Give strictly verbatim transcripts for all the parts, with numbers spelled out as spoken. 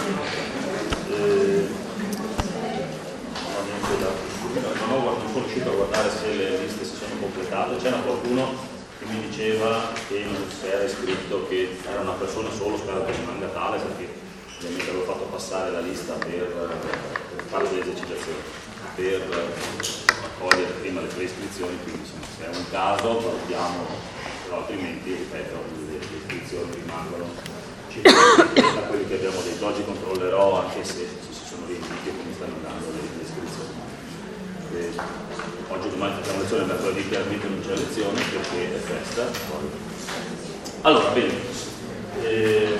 Eh, non, ho, non sono riuscito a guardare se le liste si sono completate. C'era qualcuno che mi diceva che non si era iscritto, che era una persona solo, spero che rimanga tale, perché ovviamente avevo fatto passare la lista per, per fare le esercitazioni, per accogliere prima le preiscrizioni, quindi insomma, se è un caso valutiamo, però altrimenti, ripeto, le, le iscrizioni rimangono circa da quelli che abbiamo detto. Oggi controllerò anche se, se si sono riempiti e come stanno andando le, le iscrizioni. Eh, oggi domani facciamo lezione, mercoledì chiaramente non c'è lezione perché è festa. Allora, bene, eh,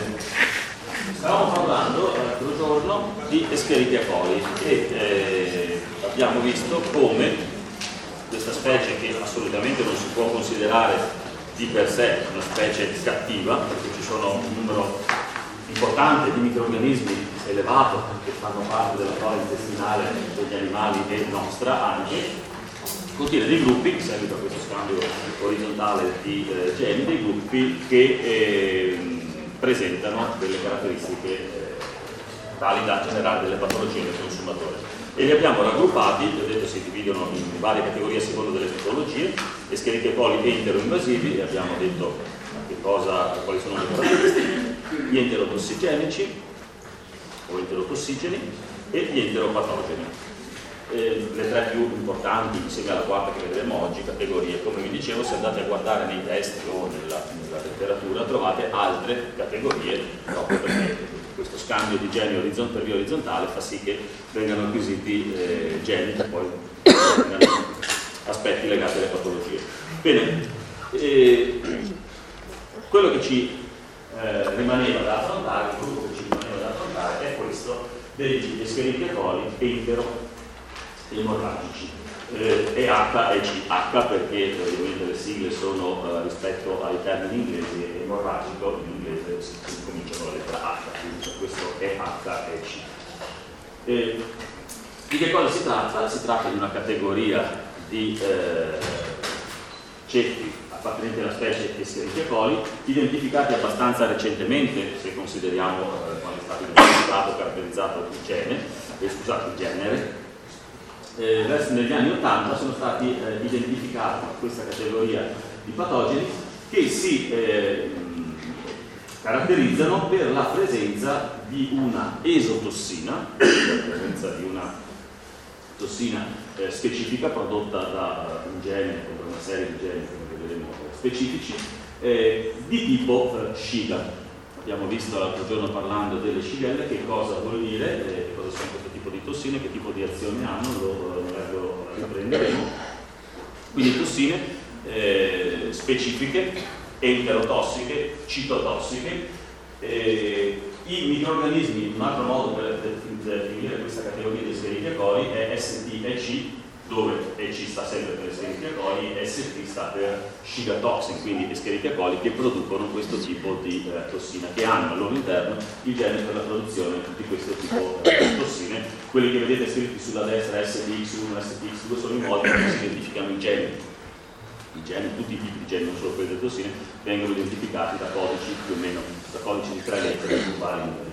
stavamo parlando l'altro giorno di Escherichia coli e eh, abbiamo visto come questa specie, che assolutamente non si può considerare di per sé una specie cattiva, perché ci sono un numero importante di microrganismi elevato che fanno parte della flora intestinale degli animali e nostra anche, contiene dei gruppi, in seguito a questo scambio orizzontale di eh, geni, dei gruppi che eh, presentano delle caratteristiche eh, tali da generare delle patologie nel consumatore. E li abbiamo raggruppati, vi ho detto, si dividono in varie categorie a seconda delle patologie, Escherichia coli entero-invasivi, e abbiamo detto che cosa, quali sono le caratteristiche, gli enterotossigenici o enterotossigeni e gli enteropatogeni. Eh, le tre più importanti, insieme alla quarta che vedremo oggi, categorie. Come vi dicevo, se andate a guardare nei testi o nella, nella letteratura trovate altre categorie, proprio perché questo scambio di geni orizzont- per via orizzontale fa sì che vengano acquisiti eh, geni che poi vengano aspetti legati alle patologie. Bene, eh, quello che ci eh, rimaneva da affrontare, il gruppo che ci rimaneva da affrontare è questo degli Escherichia coli entero emorragici, eh, E H e C H, perché ovviamente le sigle sono eh, rispetto ai termini inglesi, emorragico in inglese si, si comincia con la lettera H, quindi questo è H e C. Eh, di che cosa si tratta? Si tratta di una categoria di eh, ceppi appartenenti alla specie Escherichia coli, identificati abbastanza recentemente, se consideriamo eh, quando è stato identificato, caratterizzato il gene, eh, scusate, il genere. Eh, verso negli anni ottanta sono stati eh, identificati questa categoria di patogeni che si eh, caratterizzano per la presenza di una esotossina, la presenza di una tossina eh, specifica prodotta da un gene o da una serie di geni, come vedremo, specifici, eh, di tipo eh, Shiga. Abbiamo visto l'altro giorno parlando delle Shigelle che cosa vuol dire, eh, che cosa sono questo tipo di tossine, che tipo di azione hanno, lo, lo riprenderemo. Quindi tossine eh, specifiche, enterotossiche, citotossiche. Eh, I microrganismi, un altro modo per definire questa categoria di Escherichia coli è S T e C, dove E C sta sempre per Escherichia coli e S T sta per Shiga toxin, quindi Escherichia coli che producono questo tipo di eh, tossina, che hanno al loro interno il gene per la produzione di questo tipo eh, di tossine. Quelli che vedete scritti sulla destra S T X uno, S T X due sono i modi in cui si identificano i geni. I geni, tutti i tipi di geni, non solo quelli delle tossine, vengono identificati da codici più o meno, da codici di tre lettere su vari numeri.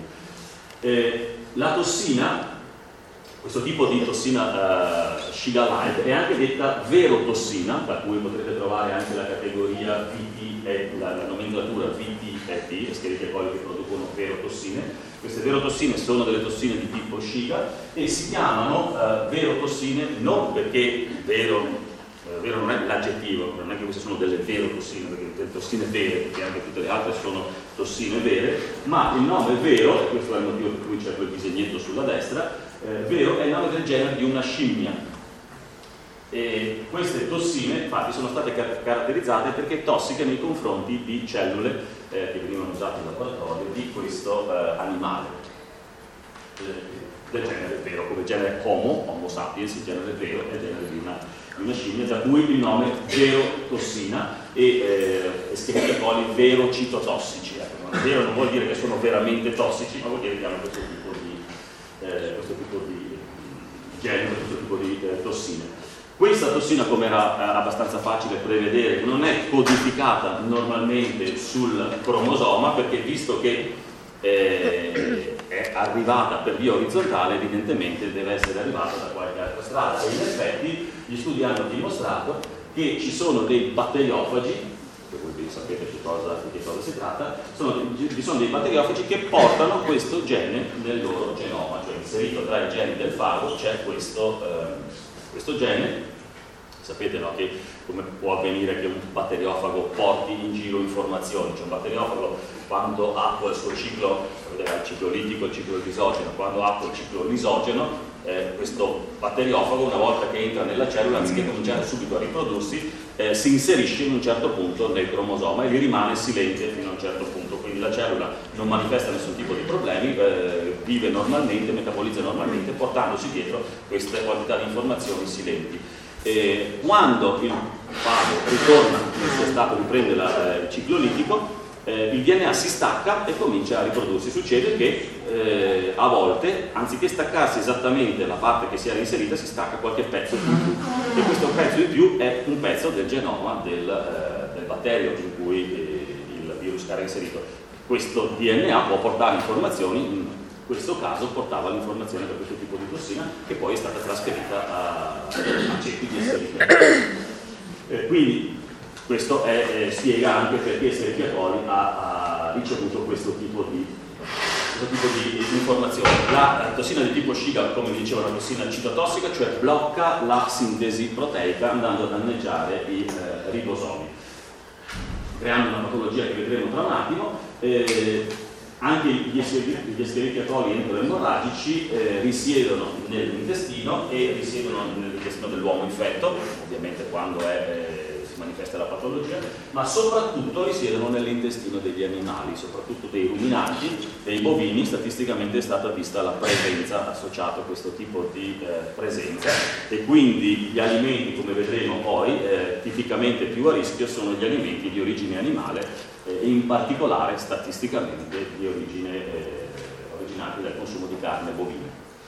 Eh, la tossina, questo tipo di tossina uh, Shiga-like, è anche detta verotossina, da cui potrete trovare anche la categoria V T e la, la nomenclatura V T e T, Escherichia coli che producono verotossine. Queste verotossine sono delle tossine di tipo Shiga e si chiamano uh, verotossine non perché vero vero non è l'aggettivo, non è che queste sono delle verotossine, perché delle tossine vere, perché anche tutte le altre sono tossine vere, ma il nome vero, e questo è il motivo per cui c'è quel disegnetto sulla destra, eh, vero è il nome del genere di una scimmia. E queste tossine infatti sono state car- caratterizzate perché tossiche nei confronti di cellule eh, che venivano usate in laboratorio di questo eh, animale eh, del genere vero, come genere Homo, Homo sapiens, il genere vero è il genere di una, di una scimmia, da cui il nome verotossina e eh, Escherichia coli verocitotossici. Ecco, vero non vuol dire che sono veramente tossici, ma vuol dire che hanno questo tipo di, eh, questo tipo di genere, questo tipo di eh, tossine. Questa tossina, come era eh, abbastanza facile prevedere, non è codificata normalmente sul cromosoma, perché visto che eh, è è arrivata per via orizzontale, evidentemente deve essere arrivata da qualche altra strada. E in effetti gli studi hanno dimostrato che ci sono dei batteriofagi, che voi ben sapete di cosa, di che cosa si tratta, sono, ci sono dei batteriofagi che portano questo gene nel loro genoma, cioè inserito tra i geni del fago c'è questo, eh, questo gene. Sapete, no, che come può avvenire che un batteriofago porti in giro informazioni, cioè un batteriofago quando attua il suo ciclo, il ciclo litico e il ciclo lisogeno, quando attua il ciclo lisogeno, eh, questo batteriofago una volta che entra nella cellula, anziché cominciare subito a riprodursi, eh, si inserisce in un certo punto nel cromosoma e lì rimane silente fino a un certo punto, quindi la cellula non manifesta nessun tipo di problemi, eh, vive normalmente, metabolizza normalmente, portandosi dietro queste quantità di informazioni silenti. Eh, quando il fago ritorna nel suo stato, riprende la, eh, il ciclo litico, eh, il D N A si stacca e comincia a riprodursi. Succede che eh, a volte, anziché staccarsi esattamente la parte che si era inserita, si stacca qualche pezzo in più, e questo pezzo in più è un pezzo del genoma del, eh, del batterio in cui eh, il virus era inserito. Questo D N A può portare informazioni, in questo caso portava l'informazione per questo tipo di tossina, che poi è stata trasferita a, a ceppi di Escherichia coli. Eh, quindi questo è, eh, spiega anche perché Escherichia coli ha, ha ricevuto questo tipo di, questo tipo di informazioni. La, la tossina di tipo Shiga, come dicevo, è una tossina citotossica, cioè blocca la sintesi proteica andando a danneggiare i eh, ribosomi, creando una patologia che vedremo tra un attimo. Eh, Anche gli Escherichia coli enteroemorragici eh, risiedono nell'intestino e risiedono nell'intestino dell'uomo infetto, ovviamente quando è, eh, si manifesta la patologia, ma soprattutto risiedono nell'intestino degli animali, soprattutto dei ruminanti, dei bovini. Statisticamente è stata vista la presenza associata a questo tipo di eh, presenza, e quindi gli alimenti, come vedremo poi, eh, tipicamente più a rischio sono gli alimenti di origine animale, e in particolare statisticamente di origine eh, originati dal consumo di carne bovina.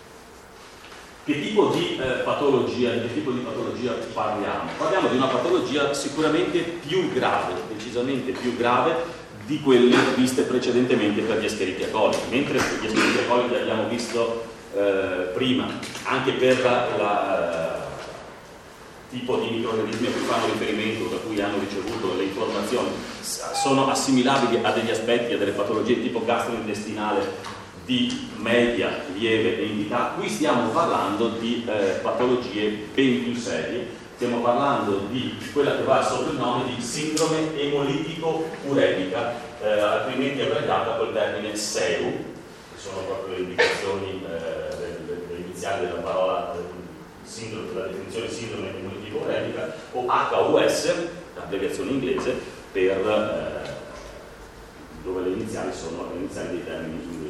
Che tipo di eh, patologia, di che tipo di patologia parliamo? Parliamo di una patologia sicuramente più grave, decisamente più grave di quelle viste precedentemente per gli Escherichia coli. Mentre gli Escherichia coli li abbiamo visto eh, prima, anche per la, la tipo di microorganismi a cui fanno riferimento, da cui hanno ricevuto le informazioni, sono assimilabili a degli aspetti, a delle patologie tipo gastrointestinale di media, lieve entità. Qui stiamo parlando di eh, patologie ben più serie, stiamo parlando di quella che va sotto il nome di sindrome emolitico-uremica, eh, altrimenti abbreviata col termine S E U, che sono proprio le indicazioni eh, le, le, le iniziali della parola eh, sindrome, la definizione sindrome emolitico-uremica, o H U S, l'abbreviazione inglese, per eh, dove le iniziali sono le iniziali dei termini inglesi.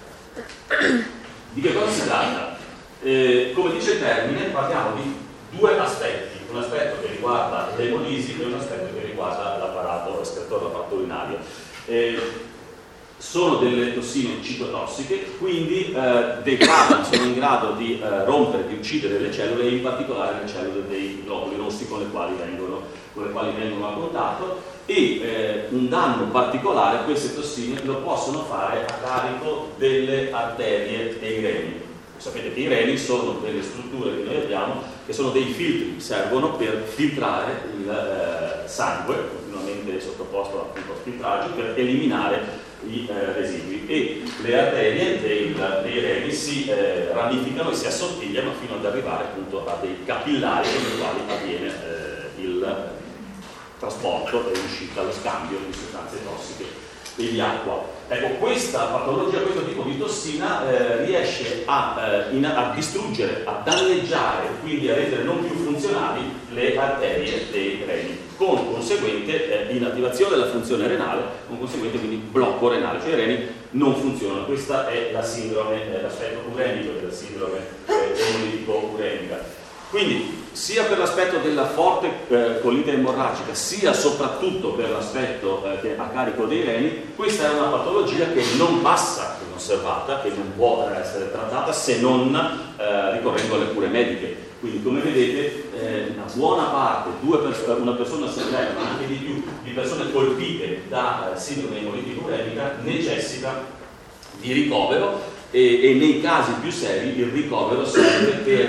Di che cosa si tratta? Eh, come dice il termine, parliamo di due aspetti, un aspetto che riguarda l'emolisi e un aspetto che riguarda l'apparato escretore, l'apparato urinario. Eh, sono delle tossine citotossiche, quindi eh, degradano, sono in grado di eh, rompere, di uccidere le cellule, e in particolare le cellule dei globuli rossi con le quali vengono, con le quali vengono a contatto, e eh, un danno particolare queste tossine lo possono fare a carico delle arterie dei reni. Sapete che i reni sono delle strutture che noi abbiamo, che sono dei filtri, servono per filtrare il eh, sangue, continuamente sottoposto a un filtraggio, per eliminare i eh, residui, e le arterie dei, dei reni si eh, ramificano e si assottigliano fino ad arrivare appunto a dei capillari con i quali avviene eh, il trasporto e l'uscita, lo scambio di sostanze tossiche e di acqua. Ecco, questa patologia, questo tipo di tossina eh, riesce a, eh, in, a distruggere, a danneggiare, quindi a rendere non più funzionali le arterie dei reni, con conseguente eh, inattivazione della funzione renale, con conseguente quindi blocco renale, cioè i reni non funzionano. Questa è la sindrome, eh, l'aspetto uremico della sindrome eh, emolitico-uremica. Quindi sia per l'aspetto della forte eh, colite emorragica, sia soprattutto per l'aspetto eh, che a carico dei reni, questa è una patologia che non passa inosservata, che non può essere trattata se non eh, ricorrendo alle cure mediche. Quindi, come vedete, eh, una buona parte, due pers- una persona su tre, ma anche di più, di persone colpite da eh, sindrome emolitico-uremica necessita di ricovero e, e nei casi più seri il ricovero serve per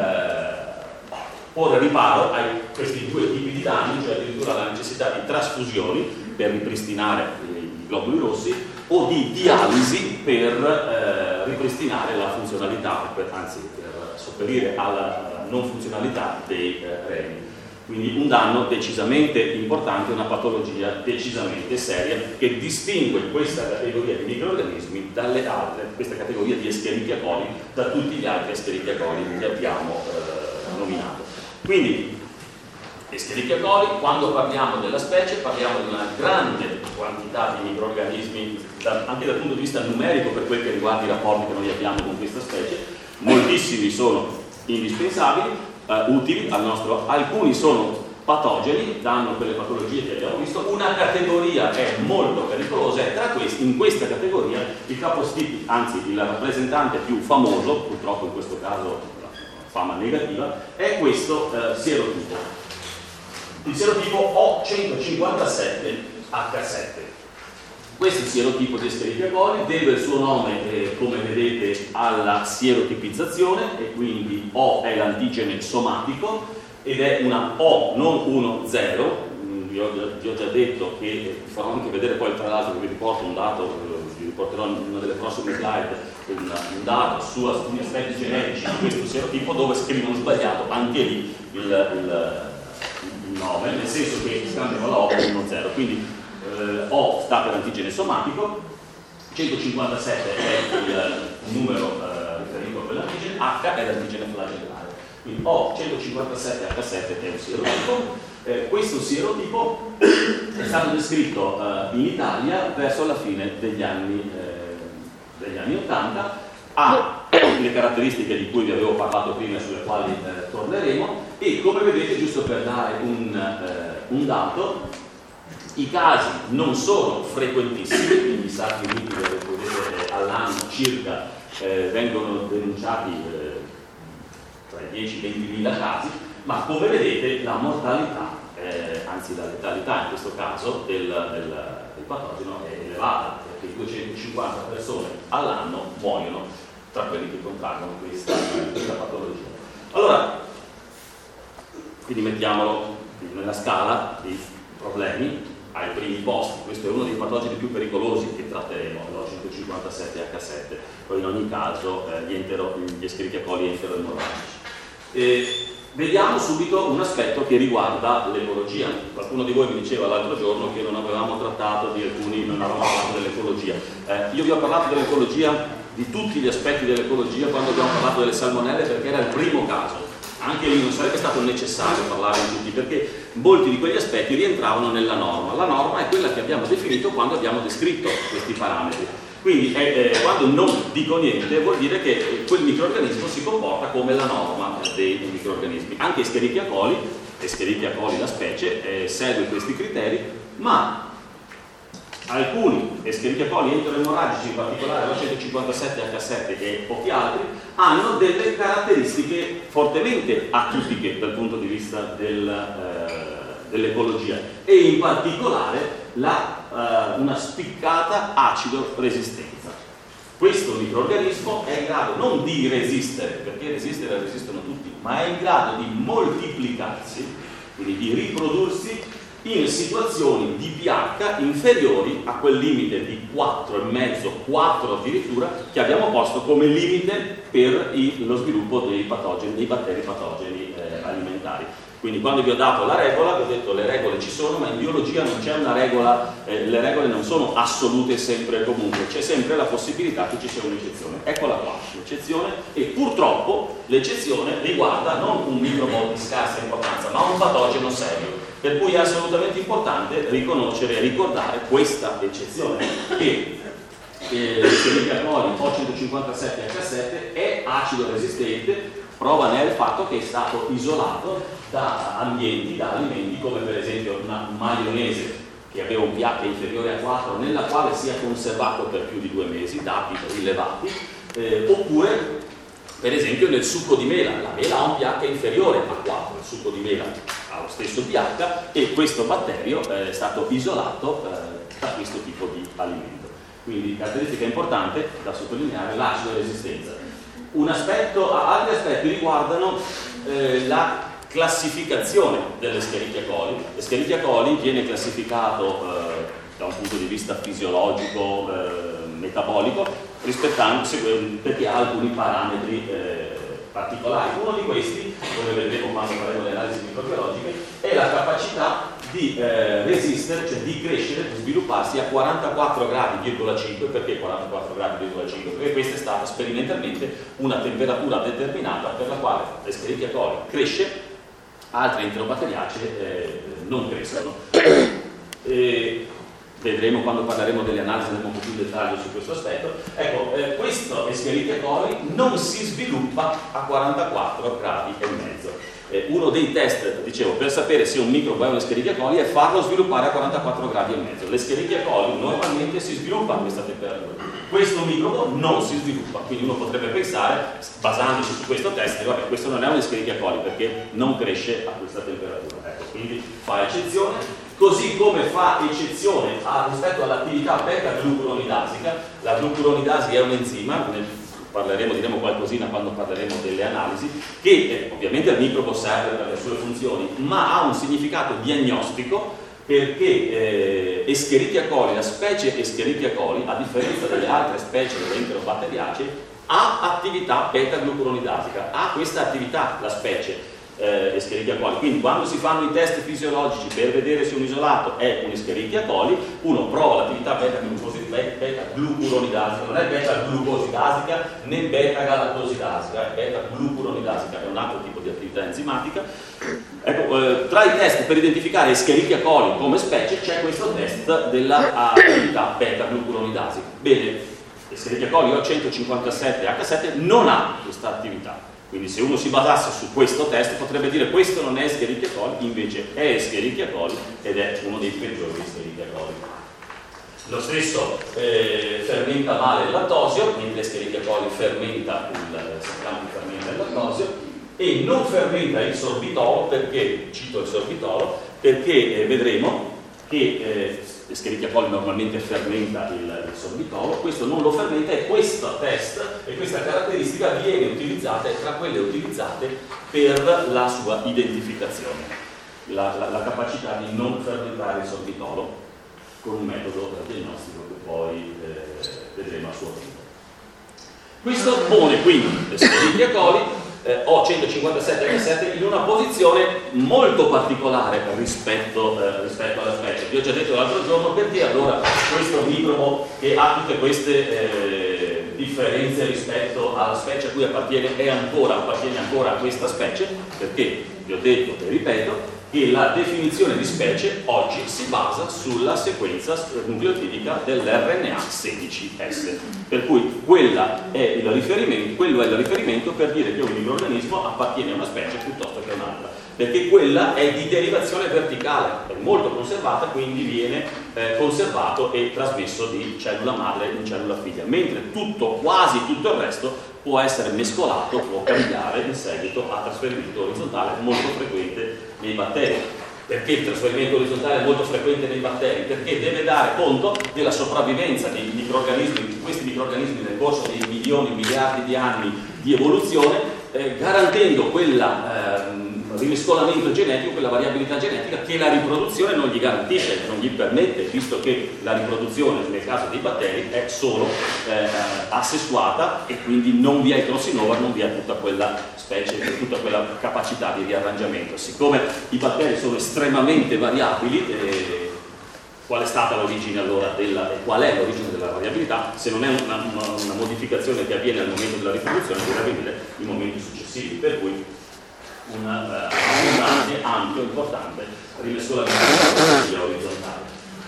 eh, porre riparo a questi due tipi di danni, cioè addirittura la necessità di trasfusioni per ripristinare i globuli rossi o di dialisi per eh, ripristinare la funzionalità, per, anzi per sopperire alla non funzionalità dei eh, reni. Quindi un danno decisamente importante, una patologia decisamente seria che distingue questa categoria di microrganismi dalle altre, questa categoria di Escherichia coli da tutti gli altri Escherichia coli che abbiamo eh, nominato. Quindi Escherichia coli, quando parliamo della specie, parliamo di una grande quantità di microrganismi, da, anche dal punto di vista numerico per quel che riguarda i rapporti che noi abbiamo con questa specie. Moltissimi sono indispensabili, Uh, utili al nostro, alcuni sono patogeni, danno quelle patologie che abbiamo visto, una categoria è molto pericolosa e tra questi, in questa categoria il capostipite, anzi il rappresentante più famoso, purtroppo in questo caso fama negativa, è questo uh, sierotipo, il sierotipo O centocinquantasette H sette. Questo sierotipo di Escherichia coli deve il suo nome, eh, come vedete, alla sierotipizzazione, e quindi O è l'antigene somatico ed è una O, non uno zero. Vi ho, vi ho già detto che eh, farò anche vedere poi, tra l'altro, vi riporto un dato, eh, vi riporterò in una delle prossime slide un, un dato su alcuni aspetti genetici di questo sierotipo dove scrivono sbagliato anche lì il, il, il nome, nel senso che scambiano la O con uno zero. Quindi Uh, O sta per antigene somatico, centocinquantasette è il numero uh, riferito a quell'antigene, H è l'antigene flagellare. Quindi O centocinquantasette H sette è un sierotipo. Eh, questo sierotipo è stato descritto uh, in Italia verso la fine degli anni, eh, degli anni ottanta, ha le caratteristiche di cui vi avevo parlato prima e sulle quali eh, torneremo, e come vedete, giusto per dare un, eh, un dato, i casi non sono frequentissimi, quindi gli Stati Uniti, dove vedete all'anno circa eh, vengono denunciati eh, tra i dieci e i ventimila casi, ma come vedete la mortalità, eh, anzi la letalità in questo caso del, del, del patogeno è elevata, perché duecentocinquanta persone all'anno muoiono tra quelli che contraggono questa, questa patologia. Allora, quindi mettiamolo nella scala dei problemi ai primi posti. Questo è uno dei patogeni più pericolosi che tratteremo, l'O centocinquantasette H sette, poi in ogni caso eh, gli, entero, gli Escherichia coli enteroemorragici. Eh, vediamo subito un aspetto che riguarda l'ecologia. Qualcuno di voi mi diceva l'altro giorno che non avevamo trattato di alcuni, non avevamo parlato dell'ecologia. Eh, io vi ho parlato dell'ecologia, di tutti gli aspetti dell'ecologia, quando abbiamo parlato delle salmonelle, perché era il primo caso. Anche lì non sarebbe stato necessario parlare di tutti, perché molti di quegli aspetti rientravano nella norma. La norma è quella che abbiamo definito quando abbiamo descritto questi parametri. Quindi eh, eh, quando non dico niente vuol dire che quel microrganismo si comporta come la norma dei microrganismi. Anche Escherichia coli, Escherichia coli la specie, eh, segue questi criteri, ma alcuni Escherichia coli enteroemorragici, in particolare l'O centocinquantasette H sette e pochi altri, hanno delle caratteristiche fortemente atipiche dal punto di vista del, eh, dell'ecologia, e in particolare la, eh, una spiccata acido resistenza. Questo microrganismo è in grado non di resistere, perché resistere resistono tutti, ma è in grado di moltiplicarsi, quindi di riprodursi in situazioni di pH inferiori a quel limite di quattro e mezzo, quattro addirittura, che abbiamo posto come limite per il, lo sviluppo dei patogeni, dei batteri patogeni eh, alimentari. Quindi quando vi ho dato la regola, vi ho detto le regole ci sono, ma in biologia non c'è una regola, eh, le regole non sono assolute sempre e comunque, c'è sempre la possibilità che ci sia un'eccezione. Eccola qua, l'eccezione, e purtroppo l'eccezione riguarda non un microbo di scarsa importanza, ma un patogeno serio. Per cui è assolutamente importante riconoscere e ricordare questa eccezione, che l'Escherichia coli O centocinquantasette H sette è acido resistente, prova nel fatto che è stato isolato da ambienti, da alimenti come per esempio una maionese che aveva un pH inferiore a quattro, nella quale si è conservato per più di due mesi, dati rilevati, eh, oppure per esempio nel succo di mela. La mela ha un pH inferiore a quattro, il succo di mela ha lo stesso pH, e questo batterio è stato isolato eh, da questo tipo di alimento. Quindi caratteristica importante da sottolineare, l'acido e resistenza. Un aspetto, altri aspetti riguardano eh, la classificazione delle Escherichia coli. Escherichia coli viene classificato eh, da un punto di vista fisiologico, eh, metabolico, rispettando, perché ha alcuni parametri eh, particolari. Uno di questi, come vedremo quando faremo le analisi microbiologiche, è la capacità di eh, resistere, cioè di crescere, di svilupparsi a quarantaquattro gradi virgola cinque. Perché quarantaquattro gradi virgola cinque? Perché questa è stata sperimentalmente una temperatura determinata per la quale l'Escherichia coli cresce, altre enterobatteriacee eh, non crescono. E vedremo quando parleremo delle analisi un po' più in dettaglio su questo aspetto. Ecco, eh, questo Escherichia coli non si sviluppa a quarantaquattro gradi e mezzo. Eh, uno dei test, dicevo, per sapere se un microbo è un'Escherichia coli è farlo sviluppare a quarantaquattro gradi e mezzo. L'Escherichia coli normalmente si sviluppa a questa temperatura. Questo microbo non si sviluppa, quindi uno potrebbe pensare, basandosi su questo test, che vabbè, questo non è un'Escherichia coli perché non cresce a questa temperatura. Ecco, quindi fa eccezione, così come fa eccezione a, rispetto all'attività beta-glucuronidasica. La glucuronidasi è un enzima, nel parleremo, diremo qualcosina quando parleremo delle analisi, che eh, ovviamente al microbo serve per le sue funzioni, ma ha un significato diagnostico perché eh, Escherichia coli, la specie Escherichia coli, a differenza delle altre specie delle enterobatteriacee, ha attività beta-glucuronidasica, ha questa attività la specie eh, Escherichia coli. Quindi quando si fanno i test fisiologici per vedere se un isolato è un Escherichia coli, uno prova l'attività beta-glucuronidasica, non è beta-glucosidasica né beta-galattosidasica, è beta-glucuronidasica, è un altro tipo di attività enzimatica. Ecco, eh, tra i test per identificare Escherichia coli come specie c'è questo test dell'attività beta-glucuronidasica. Bene, Escherichia coli O centocinquantasette H sette non ha questa attività. Quindi se uno si basasse su questo test potrebbe dire questo non è Escherichia coli, invece è Escherichia coli ed è uno dei peggiori Escherichia coli. Lo stesso eh, fermenta male il lattosio, mentre Escherichia coli fermenta il, sappiamo che fermenta il lattosio, e non fermenta il sorbitolo, perché, cito il sorbitolo, perché eh, vedremo che eh, Escherichia coli normalmente fermenta il, il sorbitolo, questo non lo fermenta e questo test e questa caratteristica viene utilizzata, è tra quelle utilizzate per la sua identificazione, la, la, la capacità di non fermentare il sorbitolo con un metodo diagnostico che poi eh, vedremo a suo tempo. Questo pone quindi l'Escherichia coli eh, O centocinquantasette H sette in una posizione molto particolare rispetto, eh, rispetto alla specie. Vi ho già detto l'altro giorno perché allora questo microbo che ha tutte queste eh, differenze rispetto alla specie a cui appartiene è ancora, appartiene ancora a questa specie, perché vi ho detto e ripeto che la definizione di specie oggi si basa sulla sequenza nucleotidica dell'erre enne a sedici esse, per cui quella è il riferimento, quello è il riferimento per dire che un microrganismo appartiene a una specie piuttosto che a un'altra, perché quella è di derivazione verticale, è molto conservata, quindi viene eh, conservato e trasmesso di cellula madre in cellula figlia, mentre tutto, quasi tutto il resto può essere mescolato, può cambiare in seguito a trasferimento orizzontale molto frequente nei batteri. Perché il trasferimento orizzontale è molto frequente nei batteri? Perché deve dare conto della sopravvivenza dei microrganismi, di questi microrganismi nel corso dei milioni, miliardi di anni di evoluzione, eh, garantendo quella eh, rimescolamento genetico, quella variabilità genetica che la riproduzione non gli garantisce, non gli permette, visto che la riproduzione nel caso dei batteri è solo eh, asessuata e quindi non vi è il crossover over, non vi è tutta quella specie, tutta quella capacità di riarrangiamento. Siccome i batteri sono estremamente variabili, eh, qual è stata l'origine allora della, e qual è l'origine della variabilità? Se non è una, una, una modificazione che avviene al momento della riproduzione, deve avvenire in momenti successivi, per cui un uh, ampio, importante rimescolamento orizzontale.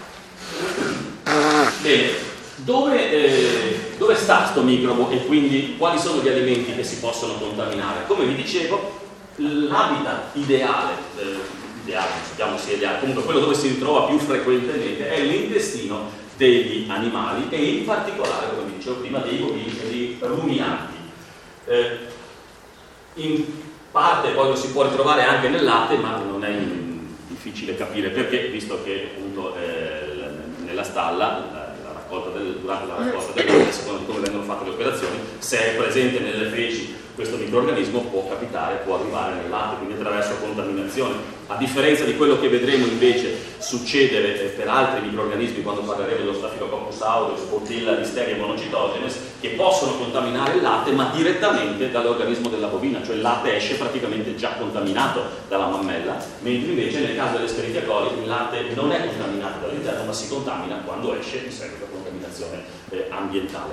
Bene, dove, eh, dove sta questo microbo e quindi quali sono gli alimenti che si possono contaminare? Come vi dicevo, l'habitat ideale, eh, ideale, non sappiamo se è ideale, comunque quello dove si ritrova più frequentemente è l'intestino degli animali e in particolare, come vi dicevo prima, dei bovini e dei ruminanti. Eh, in parte poi lo si può ritrovare anche nel latte, ma non è difficile capire perché, visto che appunto eh, nella stalla la, la raccolta del, durante la raccolta del latte, a seconda di come vengono fatte le operazioni. Se è presente nelle feci questo microorganismo può capitare, può arrivare nel latte, quindi attraverso contaminazione. A differenza di quello che vedremo invece succedere per altri microorganismi quando parleremo dello Staphylococcus aureus, Bordilla, Listeria e Monocitogenes, che possono contaminare il latte ma direttamente dall'organismo della bovina, cioè il latte esce praticamente già contaminato dalla mammella, mentre invece nel caso dell'Escherichia coli il latte non è contaminato dall'interno ma si contamina quando esce in seguito a contaminazione eh, ambientale.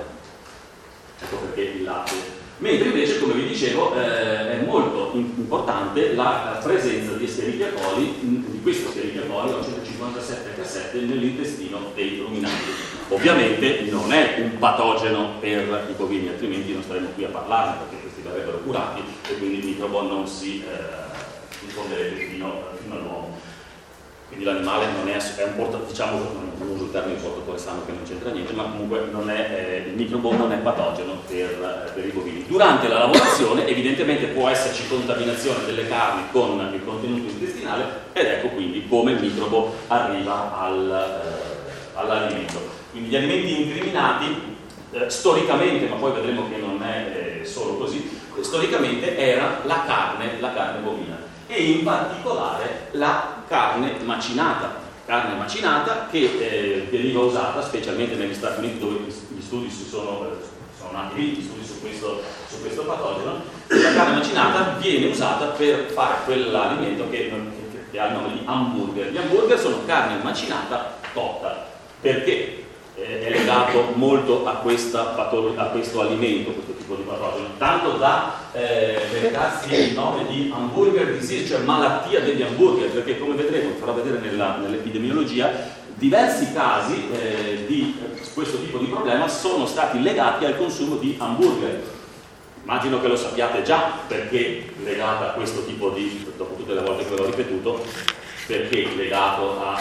Ecco perché il latte. Mentre invece, come vi dicevo, eh, è molto importante la presenza di Escherichia coli, di questo Escherichia coli O centocinquantasette H sette nell'intestino dei ruminanti. Ovviamente non è un patogeno per i bovini, altrimenti non staremo qui a parlarne perché questi verrebbero curati e quindi il microbo non si eh, diffonderebbe fino, fino all'uomo. Quindi l'animale non è, è un portatore, diciamo, non uso il termine portatore sano che non c'entra niente, ma comunque non è, eh, il microbo non è patogeno per, eh, per i bovini. Durante la lavorazione evidentemente può esserci contaminazione delle carni con il contenuto intestinale ed ecco quindi come il microbo arriva al, eh, all'alimento. Quindi gli alimenti incriminati eh, storicamente, ma poi vedremo che non è eh, solo così, storicamente era la carne, la carne bovina e in particolare la carne macinata, carne macinata che eh, veniva usata specialmente negli Stati Uniti dove gli studi si sono, sono nati lì, gli studi su questo, su questo patogeno. La carne macinata viene usata per fare quell'alimento che, che, che ha il nome di hamburger. Gli hamburger sono carne macinata cotta. Perché? È legato molto a, questa a questo alimento, questo tipo di patogeno, tanto da eh, mercarsi il nome di hamburger disease, cioè malattia degli hamburger, perché come vedremo, vi farò vedere nella, nell'epidemiologia, diversi casi eh, di questo tipo di problema sono stati legati al consumo di hamburger. Immagino che lo sappiate già perché legata a questo tipo di, dopo tutte le volte che l'ho ripetuto, perché legato a...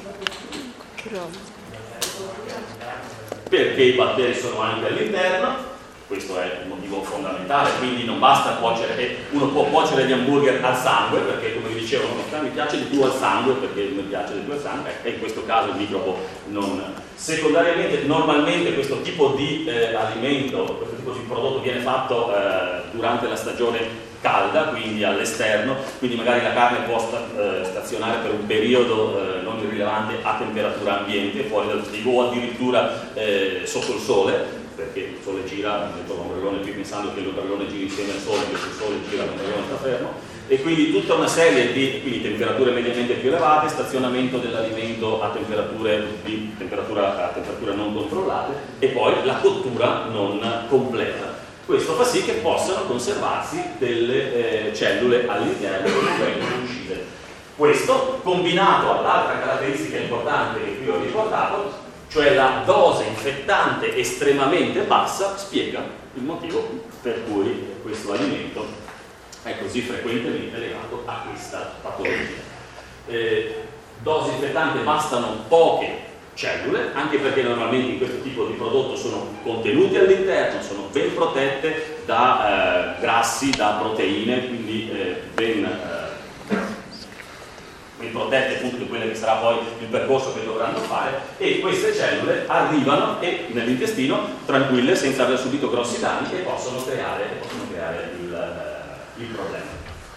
perché i batteri sono anche all'interno, questo è il motivo fondamentale, quindi non basta cuocere, uno può cuocere gli hamburger al sangue, perché come vi dicevo, non mi piace di più al sangue, perché mi piace di più al sangue, e in questo caso il microbo non... Secondariamente, normalmente questo tipo di eh, alimento, questo tipo di prodotto viene fatto eh, durante la stagione calda, quindi all'esterno, quindi magari la carne può sta, eh, stazionare per un periodo eh, non irrilevante a temperatura ambiente, fuori dal frigo o addirittura eh, sotto il sole, perché il sole gira, metto l'ombrellone qui pensando che l'ombrellone giri insieme al sole, invece il sole gira, l'ombrellone sta fermo, e quindi tutta una serie di quindi temperature mediamente più elevate, stazionamento dell'alimento a temperature di temperatura, a temperatura non controllate e poi la cottura non completa. Questo fa sì che possano conservarsi delle eh, cellule all'interno che vengono uscite. Questo combinato all'altra caratteristica importante che qui ho riportato, cioè la dose infettante estremamente bassa, spiega il motivo per cui questo alimento è così frequentemente legato a questa patologia. Eh, dose infettanti bastano poche cellule, anche perché normalmente in questo tipo di prodotto sono contenuti all'interno, sono ben protette da eh, grassi, da proteine, quindi eh, ben, eh, ben protette appunto di quello che sarà poi il percorso che dovranno fare, e queste cellule arrivano e nell'intestino tranquille senza aver subito grossi danni e possono creare, possono creare il, eh, il problema.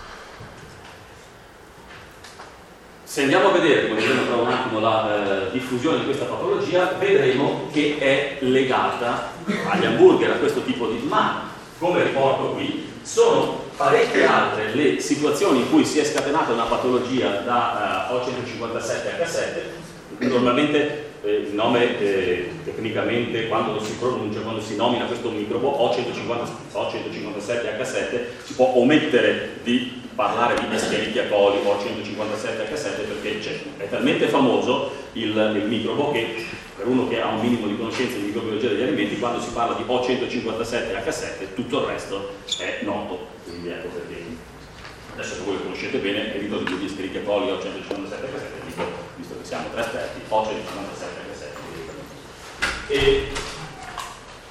Se andiamo a vedere, come vedremo tra un attimo, la eh, diffusione di questa patologia, vedremo che è legata agli hamburger, a questo tipo di... ma, come riporto qui, sono parecchie altre le situazioni in cui si è scatenata una patologia da eh, O centocinquantasette H sette, normalmente eh, il nome eh, tecnicamente, quando lo si pronuncia, quando si nomina questo microbo O centocinquantasette H sette, si può omettere di parlare di Escherichia coli O centocinquantasette H sette perché c'è, è talmente famoso il, il microbo che per uno che ha un minimo di conoscenza di microbiologia degli alimenti, quando si parla di O centocinquantasette H sette tutto il resto è noto. Quindi ecco perché adesso che voi lo conoscete bene, evito di dire Escherichia coli O centocinquantasette H sette, dico, visto che siamo tre esperti, O centocinquantasette H sette. E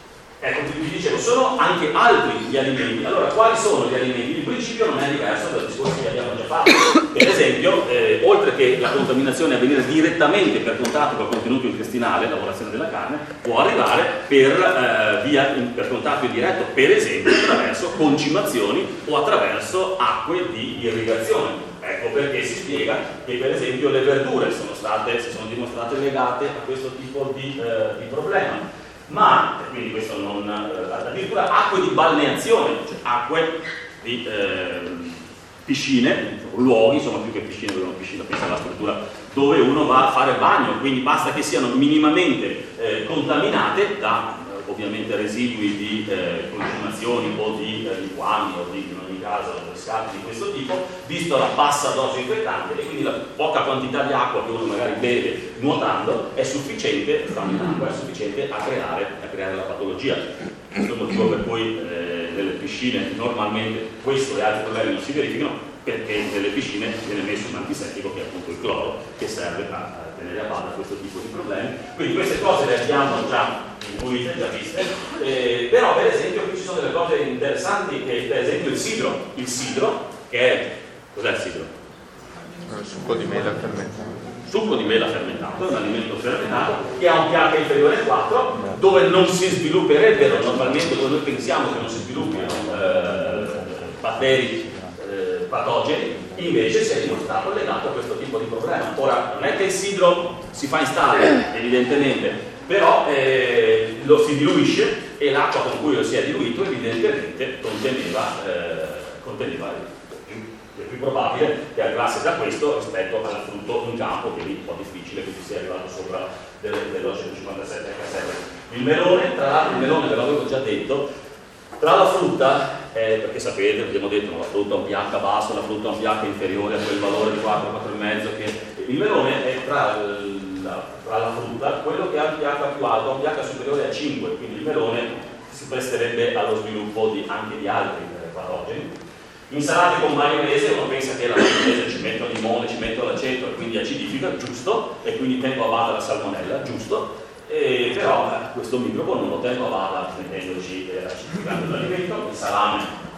Ecco, vi dicevo, sono anche altri gli alimenti. Allora, quali sono gli alimenti? Il principio non è diverso dal discorso che abbiamo già fatto. Per esempio, eh, oltre che la contaminazione avvenire direttamente per contatto col contenuto intestinale, lavorazione della carne, può arrivare per, eh, via, per contatto indiretto, per esempio attraverso concimazioni o attraverso acque di irrigazione. Ecco perché si spiega che per esempio le verdure sono state, si sono dimostrate legate a questo tipo di, eh, di problema. Ma, quindi questo non, addirittura acque di balneazione, cioè acque di eh, piscine, luoghi, insomma più che piscine, dove una piscina, pensa alla struttura dove uno va a fare bagno, quindi basta che siano minimamente eh, contaminate da eh, ovviamente residui di eh, consumazioni o di eh, liquami o di, in ogni caso, scarti di questo tipo, visto la bassa dose infettante, e quindi la poca quantità di acqua che uno magari beve nuotando è sufficiente, stando in acqua, è sufficiente a creare, a creare la patologia. Questo è il motivo per cui eh, nelle piscine normalmente questo e altri problemi non si verificano, perché nelle piscine viene messo un antisettico che è appunto il cloro, che serve a, a tenere a bada questo tipo di problemi. Quindi queste cose le abbiamo già intuite, già viste, eh, però per esempio qui ci sono delle cose interessanti, che per esempio il sidro, il sidro che è, cos'è il sidro? Il succo di mela fermentato. Succo di mela fermentato, è un alimento fermentato che ha un pH inferiore a quattro, dove non si svilupperebbero normalmente, dove noi pensiamo che non si sviluppino eh, batteri eh, patogeni, invece si è dimostrato legato a questo tipo di problema. Ora, non è che il sidro si fa in stalle, evidentemente, però eh, lo si diluisce e l'acqua con cui lo si è diluito evidentemente conteneva, eh, conteneva è più probabile che arrivasse da questo rispetto al frutto in campo, che è un po' difficile che ci sia arrivato sopra dello centocinquantasette acca sette. Il melone, tra l'altro il melone ve l'avevo già detto, tra la frutta, eh, perché sapete, abbiamo detto, la frutta ha un pH basso, la frutta ha un pH inferiore a quel valore di quattro, quattro virgola cinque, che il melone è tra la, tra la frutta quello che ha il pH più alto, ha un pH superiore a cinque, quindi il melone si presterebbe allo sviluppo di, anche di altri eh, patogeni. Insalate con maionese, uno pensa che la maionese ci metto limone, ci metto l'aceto e quindi acidifica, giusto, e quindi tengo a bada la salmonella, giusto, e però eh, questo microbo non lo tengo a bada mettendoci eh, acidificando l'alimento. Il salame,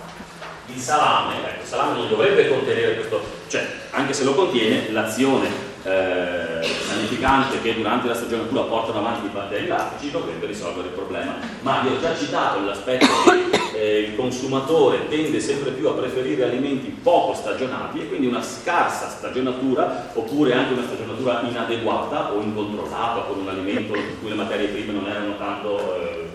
il salame, ecco, il salame non dovrebbe contenere questo, cioè anche se lo contiene, l'azione eh, sanificante che durante la stagionatura portano avanti i batteri lattici dovrebbe risolvere il problema. Ma vi ho già citato l'aspetto che eh, il consumatore tende sempre più a preferire alimenti poco stagionati e quindi una scarsa stagionatura, oppure anche una stagionatura inadeguata o incontrollata con un alimento in cui le materie prime non erano tanto, eh,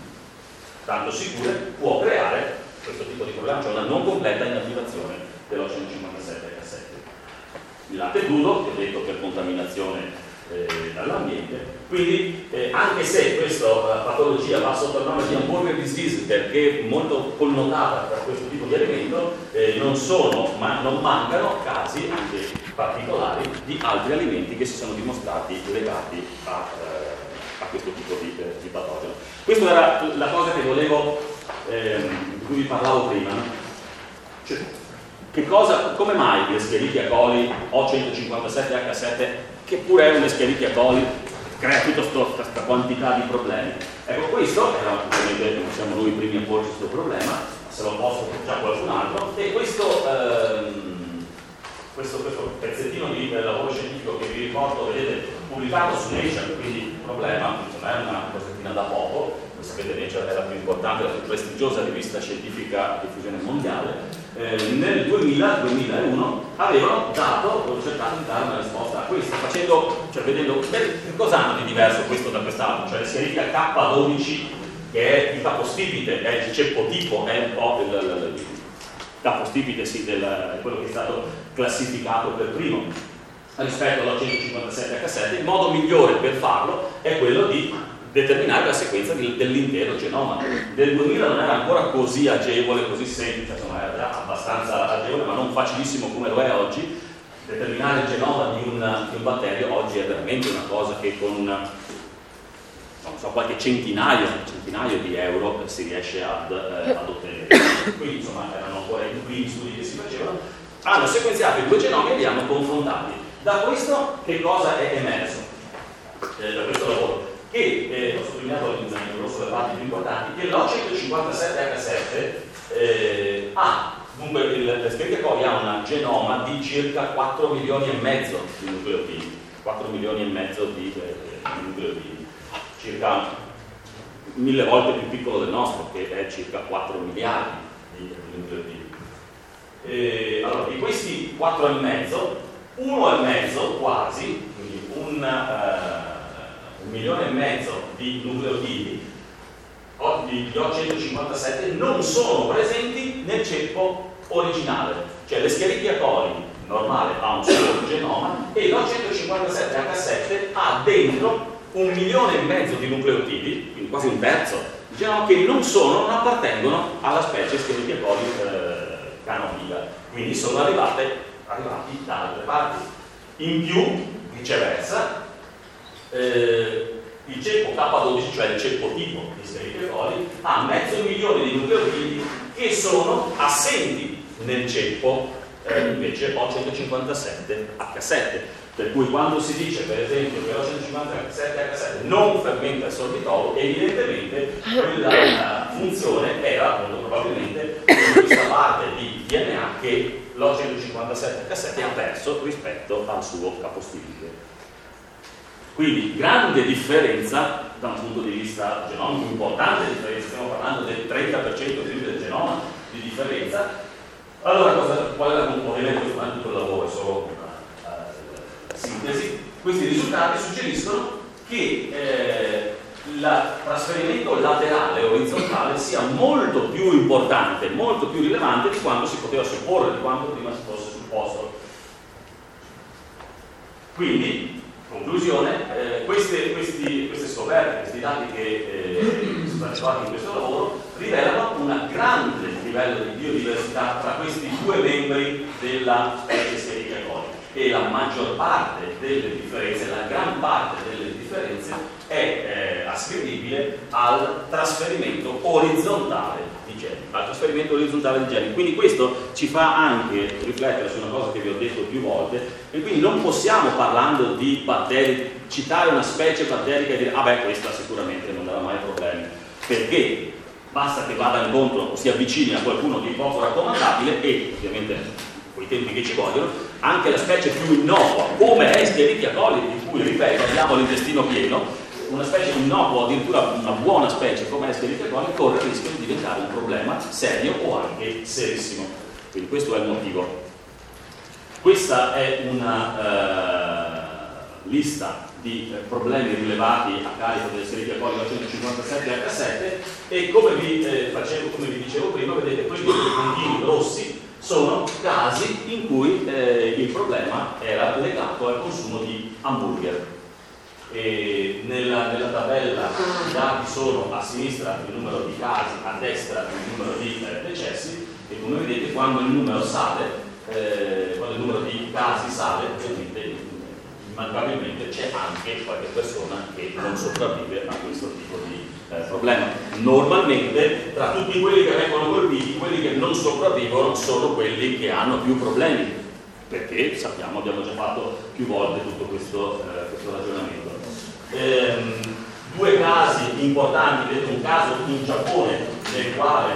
tanto sicure, può creare questo tipo di problema, cioè una non completa inattivazione dello centocinquantasette acca sette. Il latte crudo, che ho detto per contaminazione eh, dall'ambiente, quindi eh, anche se questa uh, patologia va sotto il nome di hamburger disease perché è molto connotata da questo tipo di alimento, eh, non sono, ma non mancano casi anche particolari di altri alimenti che si sono dimostrati legati a, eh, a questo tipo di, eh, di patogeno. Questa era la cosa che volevo, eh, di cui vi parlavo prima, no? Cioè, che cosa, come mai l'Escherichia coli O centocinquantasette acca sette, che pure è un Escherichia coli, crea tutta questa quantità di problemi? Ecco, questo, era, ovviamente non siamo noi i primi a porci questo problema, se lo posso già qualcun altro, e questo, ehm, questo, questo pezzettino di eh, lavoro scientifico che vi riporto, vedete, pubblicato su Nature, quindi il problema non è una cosettina da poco, sapete Nature è la più importante, la più prestigiosa rivista scientifica a diffusione mondiale. Eh, nel duemila duemilauno avevano dato, ho cercato di dare una risposta a questo, facendo, cioè vedendo che cosa hanno di diverso questo da quest'altro, cioè l'Escherichia K dodici, che è il capostipite, è il ceppotipo, è un po' il, il, il capostipite, sì, del, è quello che è stato classificato per primo rispetto all'O centocinquantasette acca sette. Il modo migliore per farlo è quello di determinare la sequenza di, dell'intero genoma. Nel duemila non era ancora così agevole, così semplice, insomma era già abbastanza agevole, ma non facilissimo come lo è oggi. Determinare il genoma di un, di un batterio oggi è veramente una cosa che con una, non so, qualche centinaio, centinaio di euro si riesce ad, eh, ad ottenere. Quindi insomma erano ancora i primi studi che si facevano. Hanno sequenziato i due genomi e li hanno confrontati. Da questo che cosa è emerso? Eh, da questo lavoro? Che che, eh, ho sottolineato in, in rosso le parti più importanti, che l'O centocinquantasette H sette eh, ha, dunque l'Escherichia coli ha un genoma di circa quattro milioni e mezzo di nucleotidi, quattro milioni e mezzo di, eh, di nucleotidi, circa mille volte più piccolo del nostro, che è circa quattro miliardi di, di nucleotidi. Eh, allora, di questi quattro e mezzo, uno e mezzo quasi, quindi un, uh, un milione e mezzo di nucleotidi di O centocinquantasette non sono presenti nel ceppo originale, cioè l'Escherichia coli normale ha un solo genoma e l'O centocinquantasette H sette ha dentro un milione e mezzo di nucleotidi, quindi quasi un terzo, diciamo, che non sono, non appartengono alla specie Escherichia coli eh, canonica, quindi sono arrivate, arrivati da altre parti. In più, viceversa, eh, il ceppo K dodici, cioè il ceppo tipo di Escherichia coli, ha mezzo milione di nucleotidi che sono assenti nel ceppo eh, invece O centocinquantasette H sette. Per cui quando si dice per esempio che l'O centocinquantasette H sette non fermenta il sorbitolo, evidentemente quella funzione era appunto probabilmente questa parte di D N A che l'O centocinquantasette H sette ha perso rispetto al suo capostilide. Quindi grande differenza da un punto di vista genomico, importante differenza, stiamo parlando del trenta per cento del genoma di differenza. Allora cosa, qual è la componente? Questo non è tutto il lavoro, è solo una uh, sintesi. Questi risultati suggeriscono che eh, il trasferimento laterale orizzontale sia molto più importante, molto più rilevante di quanto si poteva supporre, di quanto prima si fosse supposto. Quindi, conclusione, eh, queste, questi, queste scoperte, questi dati che eh, sono stati fatti in questo lavoro rivelano un grande livello di biodiversità tra questi due membri della specie Escherichia coli e la maggior parte delle differenze, la gran parte delle differenze è eh, ascrivibile al trasferimento orizzontale di geni, al trasferimento orizzontale di geni. Quindi questo ci fa anche riflettere su una cosa che vi ho detto più volte, e quindi non possiamo, parlando di batteri, citare una specie batterica e dire ah beh, questa sicuramente non darà mai problemi, perché basta che vada incontro o si avvicini a qualcuno di poco raccomandabile e ovviamente con i tempi che ci vogliono, anche la specie più innocua come è Escherichia coli, di cui ripeto abbiamo l'intestino pieno, una specie innocua, addirittura una buona specie come Escherichia coli, corre il rischio di diventare un problema serio o anche serissimo. Quindi questo è il motivo. Questa è una uh, lista di eh, problemi rilevati a carico dell'Escherichia coli O centocinquantasette H sette e come vi, eh, facevo, come vi dicevo prima, vedete questi puntini rossi sono casi in cui eh, il problema era legato al consumo di hamburger. E nella, nella tabella i dati sono a sinistra il numero di casi, a destra il numero di eh, decessi, e come vedete quando il numero sale, eh, quando il numero di casi sale, ovviamente immancabilmente c'è anche qualche persona che non sopravvive a questo tipo di eh, problema. Normalmente tra tutti quelli che vengono colpiti, quelli che non sopravvivono sono quelli che hanno più problemi, perché sappiamo, abbiamo già fatto più volte tutto questo, eh, questo ragionamento. Ehm, due casi importanti, vedete un caso in Giappone nel quale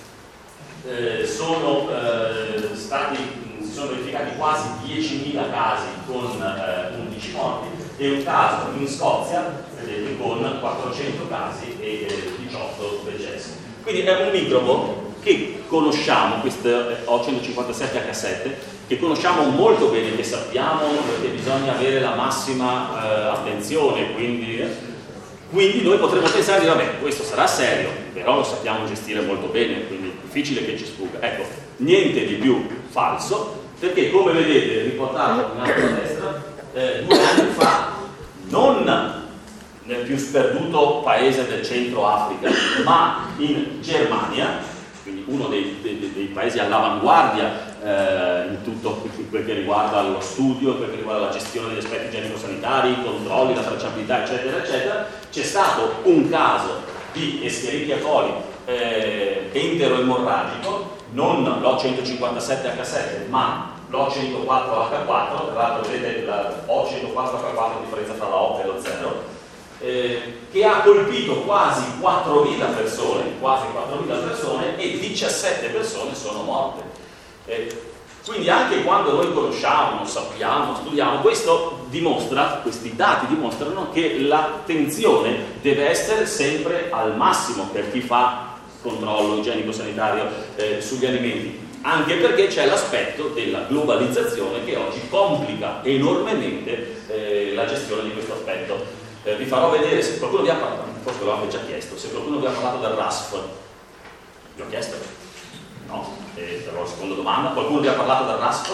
eh, sono eh, stati, si sono verificati quasi diecimila casi con eh, undici morti, e un caso in Scozia, vedete, con quattrocento casi e eh, diciotto decessi. Quindi è un microbo che conosciamo, questo O centocinquantasette H sette, che conosciamo molto bene, che sappiamo che bisogna avere la massima eh, attenzione, quindi, eh, quindi noi potremmo pensare di vabbè, questo sarà serio, però lo sappiamo gestire molto bene, quindi è difficile che ci sfugga. Ecco, niente di più falso, perché come vedete, riportato in alto a destra, eh, due anni fa, non nel più sperduto paese del centro Africa, ma in Germania, quindi uno dei, dei, dei paesi all'avanguardia eh, in tutto quel che riguarda lo studio, quel che riguarda la gestione degli aspetti igienico-sanitari, i controlli, la tracciabilità, eccetera, eccetera, c'è stato un caso di Escherichia coli eh, enteroemorragico, non l'O centocinquantasette H sette, ma l'O centoquattro H quattro, tra l'altro vedete la O centoquattro H quattro, la differenza tra la O e lo zero, eh, che ha colpito quasi quattromila persone, quasi quattromila persone e diciassette persone sono morte. Eh, quindi anche quando noi conosciamo, sappiamo, studiamo, questo dimostra, questi dati dimostrano che l'attenzione deve essere sempre al massimo per chi fa controllo igienico-sanitario eh, sugli alimenti, anche perché c'è l'aspetto della globalizzazione che oggi complica enormemente eh, la gestione di questo aspetto. Eh, vi farò vedere, se qualcuno vi ha parlato, forse ve l'ho già chiesto, se qualcuno vi ha parlato del R A S F. Vi ho chiesto? No? E però la seconda domanda, qualcuno vi ha parlato del R A S F?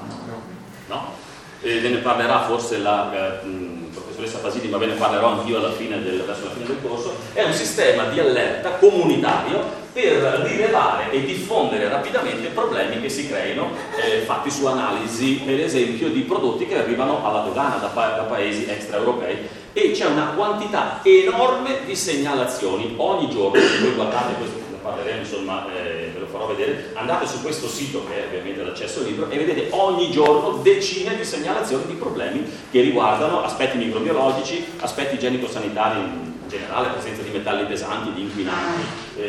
No? E ve ne parlerà forse la eh, mh, professoressa Basili, ma ve ne parlerò anch'io alla fine del, verso la fine del corso. È un sistema di allerta comunitario per rilevare e diffondere rapidamente problemi che si creino eh, fatti su analisi, per esempio, di prodotti che arrivano alla dogana da, pa da paesi extraeuropei, e c'è una quantità enorme di segnalazioni ogni giorno. Se voi guardate questo, ne parleremo, insomma, eh, ve lo farò vedere, andate su questo sito che è ovviamente l'accesso libero e vedete ogni giorno decine di segnalazioni di problemi che riguardano aspetti microbiologici, aspetti igienico-sanitari in generale, presenza di metalli pesanti, di inquinanti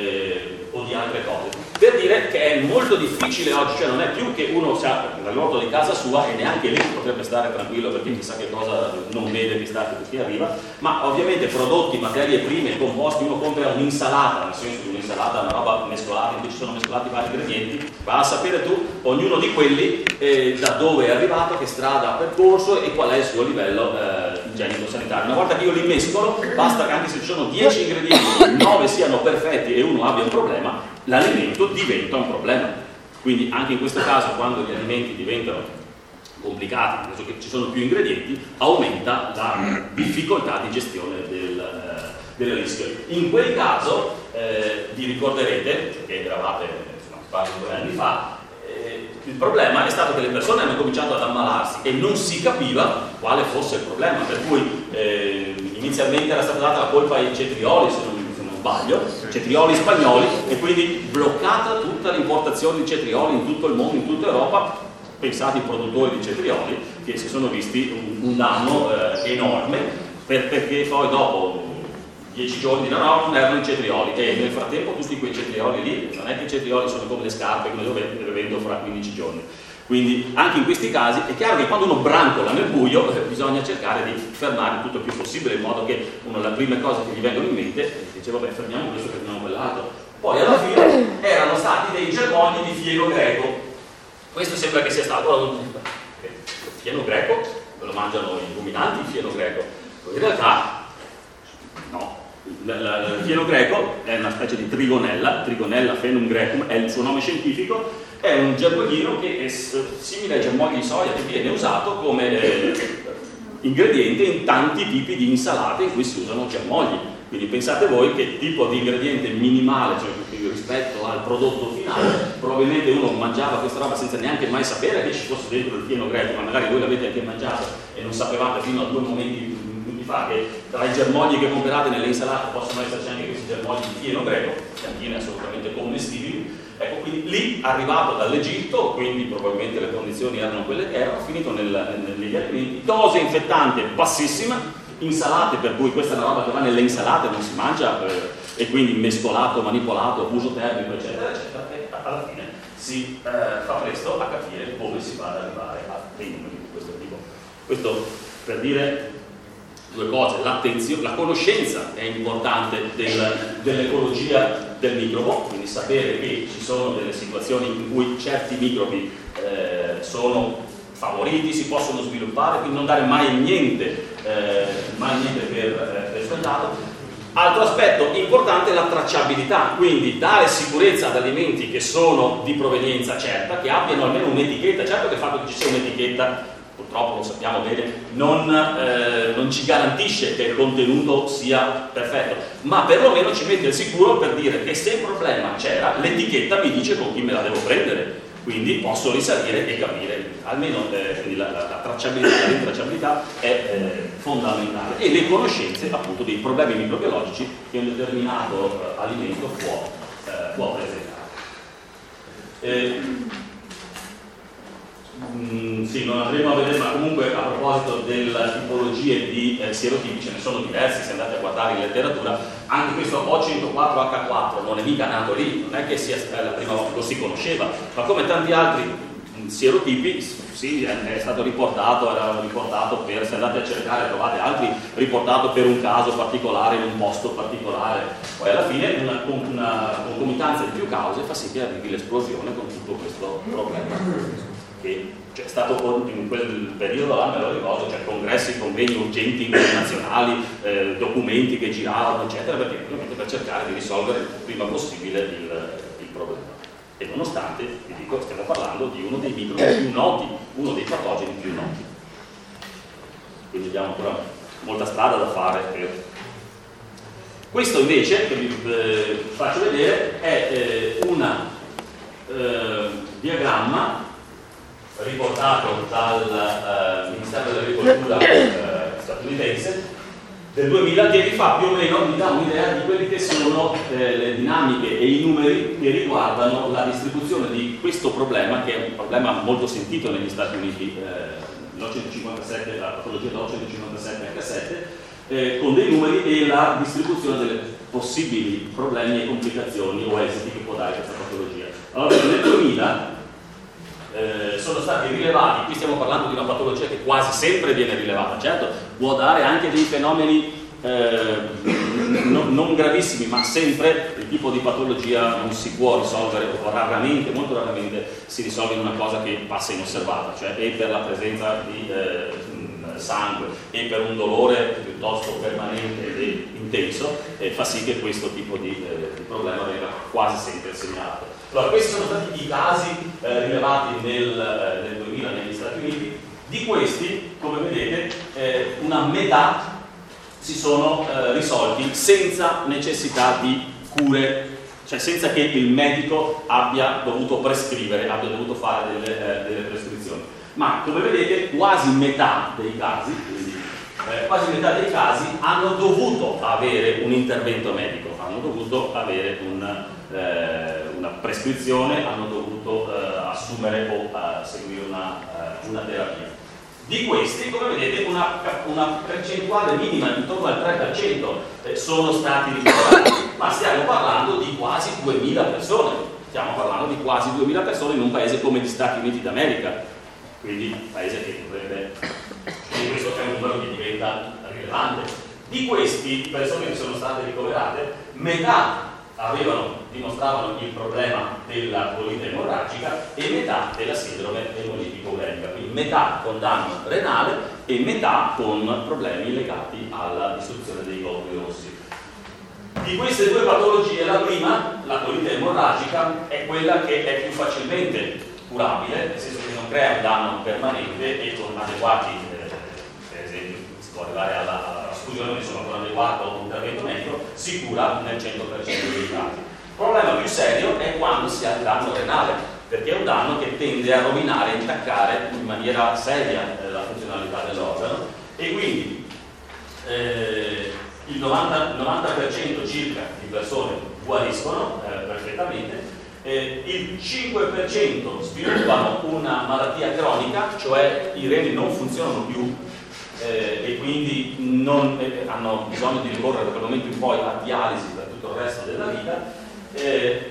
eh, o di altre cose. Per dire che è molto difficile oggi, cioè non è più che uno sia nell'orto di casa sua e neanche lì potrebbe stare tranquillo perché chissà che cosa non vede che, sta, che arriva, ma ovviamente prodotti, materie prime, composti, uno compra un'insalata, nel senso di un'insalata è una roba mescolata in cui ci sono mescolati vari ingredienti, va a sapere tu, ognuno di quelli, eh, da dove è arrivato, che strada ha percorso e qual è il suo livello eh, igienico-sanitario. Una volta che io li mescolo, basta che anche se ci sono dieci ingredienti, nove siano perfetti e uno abbia un problema, l'alimento diventa un problema. Quindi anche in questo caso, quando gli alimenti diventano complicati, nel senso che ci sono più ingredienti, aumenta la difficoltà di gestione del, eh, del rischio. In quel caso eh, vi ricorderete, perché eravate quasi due anni fa, eh, il problema è stato che le persone hanno cominciato ad ammalarsi e non si capiva quale fosse il problema, per cui eh, inizialmente era stata data la colpa ai cetrioli, se non sbaglio, cetrioli spagnoli, e quindi bloccata tutta l'importazione di cetrioli in tutto il mondo, in tutta Europa. Pensate ai produttori di cetrioli che si sono visti un, un danno eh, enorme per, perché poi dopo dieci giorni di no, non erano i cetrioli, e nel frattempo tutti quei cetrioli lì, non è che i cetrioli sono come le scarpe che io le vendo fra quindici giorni. Quindi anche in questi casi è chiaro che quando uno brancola nel buio eh, bisogna cercare di fermare tutto il più possibile, in modo che una delle prime cose che gli vengono in mente dice vabbè, fermiamo questo, fermiamo quell'altro. Poi alla fine erano stati dei germogli di fieno greco. Questo sembra che sia stato il fieno greco, lo mangiano i ruminanti il fieno greco. In realtà no. Il fieno greco è una specie di trigonella, Trigonella phenum grecum è il suo nome scientifico. È un germoglino che è simile ai germogli di soia, che viene usato come eh, ingrediente in tanti tipi di insalate in cui si usano germogli. Quindi pensate voi che tipo di ingrediente minimale, cioè rispetto al prodotto finale, probabilmente uno mangiava questa roba senza neanche mai sapere che ci fosse dentro il fieno greco, ma magari voi l'avete anche mangiato e non sapevate fino a due momenti fa che tra i germogli che comprate nelle insalate possono esserci anche questi germogli di fieno greco, piantine assolutamente commestibili. Ecco, quindi lì, arrivato dall'Egitto, quindi probabilmente le condizioni erano quelle che erano, finito nel, negli alimenti, dose infettante bassissima, insalate, per cui questa è una roba che va nelle insalate, non si mangia, eh, e quindi mescolato, manipolato, uso termico, eccetera, eccetera, e alla fine si eh, fa presto a capire come si va ad arrivare a dei numeri di questo tipo. Questo per dire due cose: l'attenzione, la conoscenza è importante del, dell'ecologia del microbo, quindi sapere che ci sono delle situazioni in cui certi microbi eh, sono favoriti, si possono sviluppare, quindi non dare mai niente, eh, mai niente per, per scontato. Altro aspetto importante è la tracciabilità, quindi dare sicurezza ad alimenti che sono di provenienza certa, che abbiano almeno un'etichetta. Certo che il fatto che ci sia un'etichetta, purtroppo lo sappiamo bene, non, eh, non ci garantisce che il contenuto sia perfetto, ma perlomeno ci mette al sicuro per dire che se il problema c'era, l'etichetta mi dice con chi me la devo prendere, quindi posso risalire e capire. Almeno eh, quindi la, la, la tracciabilità, la rintracciabilità è eh, fondamentale, e le conoscenze appunto dei problemi microbiologici che un determinato eh, alimento può, eh, può presentare. Eh, mh, sì, non andremo a vedere, ma comunque a proposito delle tipologie di eh, sierotipi ce ne sono diversi, se andate a guardare in letteratura, anche questo O centoquattro acca quattro non è mica nato lì, non è che sia la prima volta, lo si conosceva, ma come tanti altri sierotipi, sì, è stato riportato, era riportato per, se andate a cercare trovate altri, riportato per un caso particolare in un posto particolare, poi alla fine una, una concomitanza di più cause fa sì che arrivi l'esplosione con tutto questo problema che c'è stato in quel periodo là, me lo ricordo, cioè congressi, convegni urgenti internazionali, eh, documenti che giravano eccetera, perché ovviamente per cercare di risolvere il prima possibile il, il problema. E nonostante, vi dico, stiamo parlando di uno dei microbi più noti, uno dei patogeni più noti. Quindi abbiamo ancora molta strada da fare per... Questo invece, che vi eh, faccio vedere, è eh, un eh, diagramma riportato dal eh, Ministero dell'Agricoltura eh, statunitense del duemila, che vi fa più o meno, vi dà un'idea di quelle che sono eh, le dinamiche e i numeri che riguardano la distribuzione di questo problema, che è un problema molto sentito negli Stati Uniti, eh, l'O centocinquantasette, la patologia dell'O centocinquantasette acca sette, eh, con dei numeri e la distribuzione delle possibili problemi e complicazioni o esiti che può dare questa patologia. Allora, nel duemila Eh, sono stati rilevati, qui stiamo parlando di una patologia che quasi sempre viene rilevata, certo può dare anche dei fenomeni eh, no, non gravissimi, ma sempre il tipo di patologia non si può risolvere, o raramente, molto raramente si risolve in una cosa che passa inosservata, cioè e per la presenza di eh, sangue e per un dolore piuttosto permanente e intenso, eh, fa sì che questo tipo di, eh, di problema venga quasi sempre segnalato. Allora, questi sono stati i casi eh, rilevati nel, eh, nel duemila negli Stati Uniti. Di questi, come vedete, eh, una metà si sono eh, risolti senza necessità di cure, cioè senza che il medico abbia dovuto prescrivere, abbia dovuto fare delle, eh, delle prescrizioni. Ma come vedete quasi metà dei casi, quindi, eh, quasi metà dei casi hanno dovuto avere un intervento medico, hanno dovuto avere un, eh, una prescrizione, hanno dovuto eh, assumere o eh, seguire una, eh, una terapia. Di questi, come vedete, una, una percentuale minima, intorno al tre per cento, eh, sono stati ricoverati, ma stiamo parlando di quasi duemila persone, stiamo parlando di quasi duemila persone in un paese come gli Stati Uniti d'America. Quindi un paese che dovrebbe, quindi questo è un numero che diventa rilevante. Di questi persone che sono state ricoverate, metà avevano, dimostravano il problema della colite emorragica e metà della sindrome emolitico-uremica, quindi metà con danno renale e metà con problemi legati alla distruzione dei globuli rossi. Di queste due patologie, la prima, la colite emorragica, è quella che è più facilmente curabile, nel senso che non crea un danno permanente e con adeguati, eh, per esempio si può arrivare alla, alla sfusione, insomma con adeguato intervento medico si cura nel cento per cento dei casi. Il problema più serio è quando si ha il danno renale, perché è un danno che tende a rovinare e intaccare in maniera seria eh, la funzionalità dell'organo e quindi eh, il novanta per cento circa di persone guariscono eh, perfettamente. Eh, il cinque per cento sviluppano una malattia cronica, cioè i reni non funzionano più eh, e quindi non, eh, hanno bisogno di ricorrere da quel momento in poi a dialisi per tutto il resto della vita. Eh,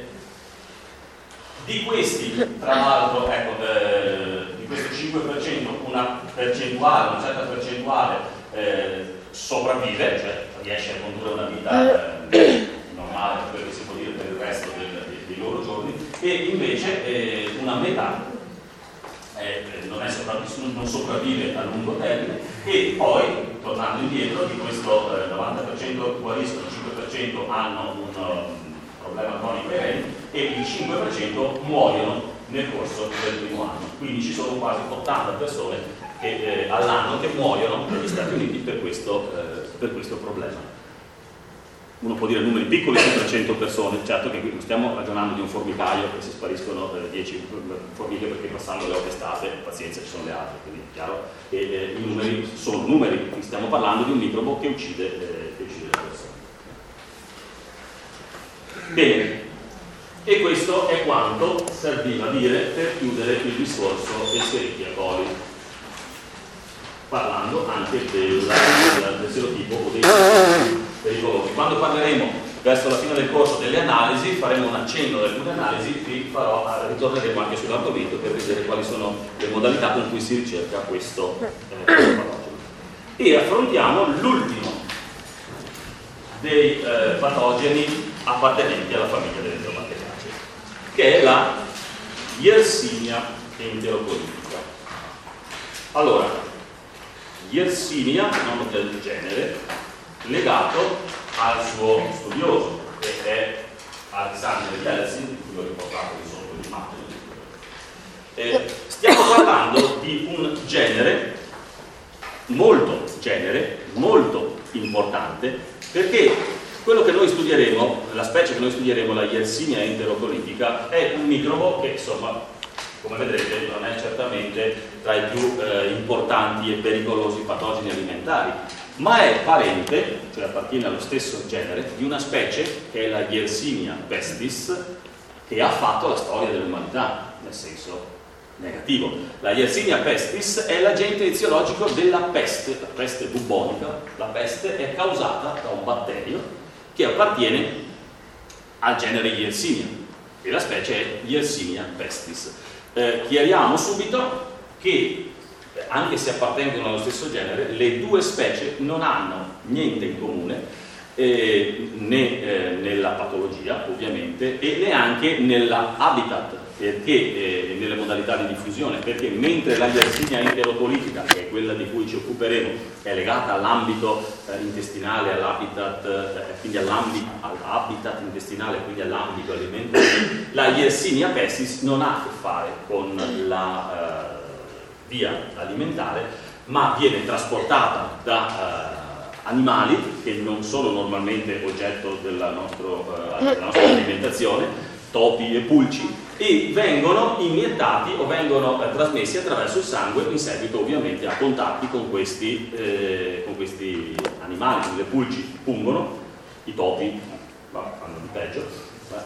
di questi, tra l'altro, ecco, eh, di questo cinque per cento una percentuale, una certa percentuale eh, sopravvive, cioè riesce a condurre una vita eh, normale, quello che si può dire per il resto del dei loro giorni, e invece eh, una metà eh, non, è sopravvive, non sopravvive a lungo termine e poi, tornando indietro, di questo eh, novanta per cento guariscono, il cinque per cento hanno un um, problema cronico ai reni e il cinque per cento muoiono nel corso del primo anno. Quindi ci sono quasi ottanta persone che, eh, all'anno che muoiono negli Stati Uniti per questo, eh, per questo problema. Uno può dire numeri piccoli, cinquecento persone, certo che qui non stiamo ragionando di un formicaio che si spariscono eh, dieci formiche perché passando le otto estate, pazienza, ci sono le altre, quindi è chiaro che eh, i numeri sono numeri, qui stiamo parlando di un microbo che uccide, eh, che uccide le persone. Bene, E questo è quanto serviva a dire per chiudere il discorso Escherichia coli, parlando anche del, del serotipo o dei pericolosi. Quando parleremo verso la fine del corso delle analisi, faremo un accenno ad alcune analisi, vi farò, ritorneremo anche sull'argomento per vedere quali sono le modalità con cui si ricerca questo eh, patogeno. E affrontiamo l'ultimo dei eh, patogeni appartenenti alla famiglia delle enterobatteriaceae, che è la Yersinia enterocolitica. Allora, Yersinia, nome del genere, legato al suo studioso, che è Alexander Yersin, di cui ho riportato di sotto l'immagine. Eh, stiamo parlando di un genere molto genere, molto importante, perché quello che noi studieremo, la specie che noi studieremo, la Yersinia enterocolitica, è un microbo che, insomma, come vedrete, non è certamente tra i più eh, importanti e pericolosi patogeni alimentari, ma è parente, cioè appartiene allo stesso genere, di una specie che è la Yersinia pestis, che ha fatto la storia dell'umanità, nel senso negativo. La Yersinia pestis è l'agente eziologico della peste, la peste bubonica. La peste è causata da un batterio che appartiene al genere Yersinia e la specie è Yersinia pestis. Eh, chiariamo subito che, anche se appartengono allo stesso genere, le due specie non hanno niente in comune, eh, né eh, nella patologia ovviamente e neanche nell'habitat, perché eh, nelle modalità di diffusione, perché mentre la Yersinia enterocolitica, che è quella di cui ci occuperemo, è legata all'ambito eh, intestinale, all'habitat, eh, quindi all'habitat intestinale, quindi all'ambito alimentare, la Yersinia pestis non ha a che fare con la eh, via alimentare, ma viene trasportata da eh, animali che non sono normalmente oggetto della, nostro, eh, della nostra alimentazione, topi e pulci, e vengono iniettati o vengono eh, trasmessi attraverso il sangue in seguito ovviamente a contatti con questi, eh, con questi animali. Le pulci pungono, i topi bah, fanno di peggio.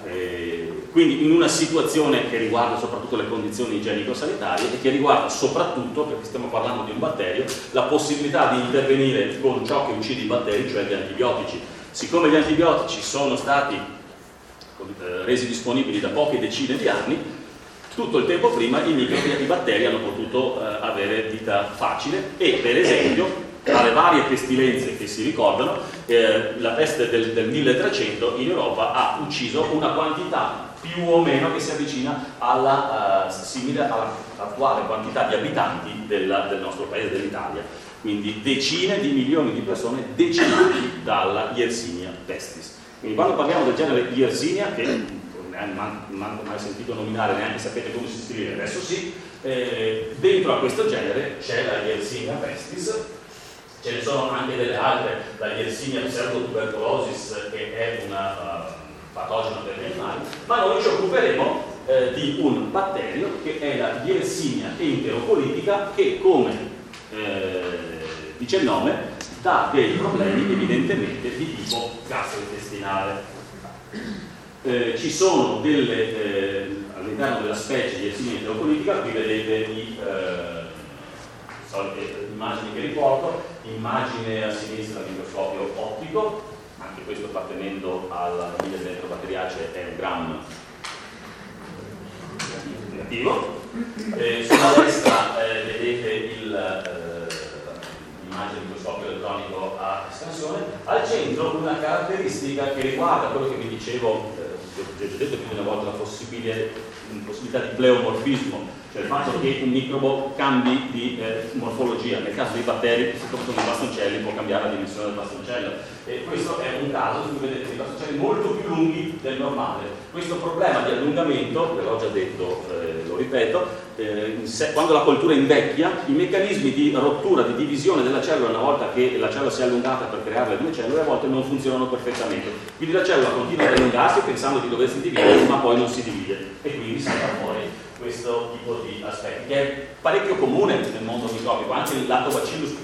Eh, quindi in una situazione che riguarda soprattutto le condizioni igienico-sanitarie e che riguarda soprattutto, perché stiamo parlando di un batterio, la possibilità di intervenire con ciò che uccide i batteri, cioè gli antibiotici. Siccome gli antibiotici sono stati eh, resi disponibili da poche decine di anni, tutto il tempo prima i microbi e i batteri hanno potuto eh, avere vita facile e, per esempio, tra le varie pestilenze che si ricordano, eh, la peste del, del milletrecento in Europa ha ucciso una quantità più o meno che si avvicina alla uh, simile all'attuale quantità di abitanti della, del nostro paese, dell'Italia. Quindi decine di milioni di persone decimati dalla Yersinia pestis. Quindi quando parliamo del genere Yersinia, che non ho mai sentito nominare, neanche sapete come si scrive, adesso sì, eh, dentro a questo genere c'è la Yersinia pestis. Ce ne sono anche delle altre, la Yersinia pseudotuberculosis, che è un uh, patogeno per gli animali, ma noi ci occuperemo eh, di un batterio che è la Yersinia enterocolitica, che, come eh, dice il nome, dà dei problemi evidentemente di tipo gastrointestinale. Eh, ci sono delle, eh, all'interno della specie di Yersinia enterocolitica, qui vedete i eh, immagini che riporto, immagine a sinistra del microscopio ottico, anche questo appartenendo alla famiglia delle enterobatteriaceae è un gram negativo. Eh, sulla destra eh, vedete il, eh, l'immagine del microscopio elettronico a estensione, al centro una caratteristica che riguarda quello che vi dicevo, eh, vi ho detto più di una volta, la possibilità di pleomorfismo, cioè il fatto che un microbo cambi di eh, morfologia. Nel caso dei batteri, siccome sono dei bastoncelli, può cambiare la dimensione del bastoncello, e questo è un caso in cui vedete dei bastoncelli molto più lunghi del normale. Questo problema di allungamento, ve l'ho già detto, eh, lo ripeto, eh, se, quando la coltura invecchia, i meccanismi di rottura, di divisione della cellula, una volta che la cellula si è allungata per creare le due cellule, a volte non funzionano perfettamente. Quindi la cellula continua ad allungarsi pensando di doversi dividere, ma poi non si divide e quindi si fa fuori questo tipo di aspetti, che è parecchio comune nel mondo microbico. Anche il Lactobacillus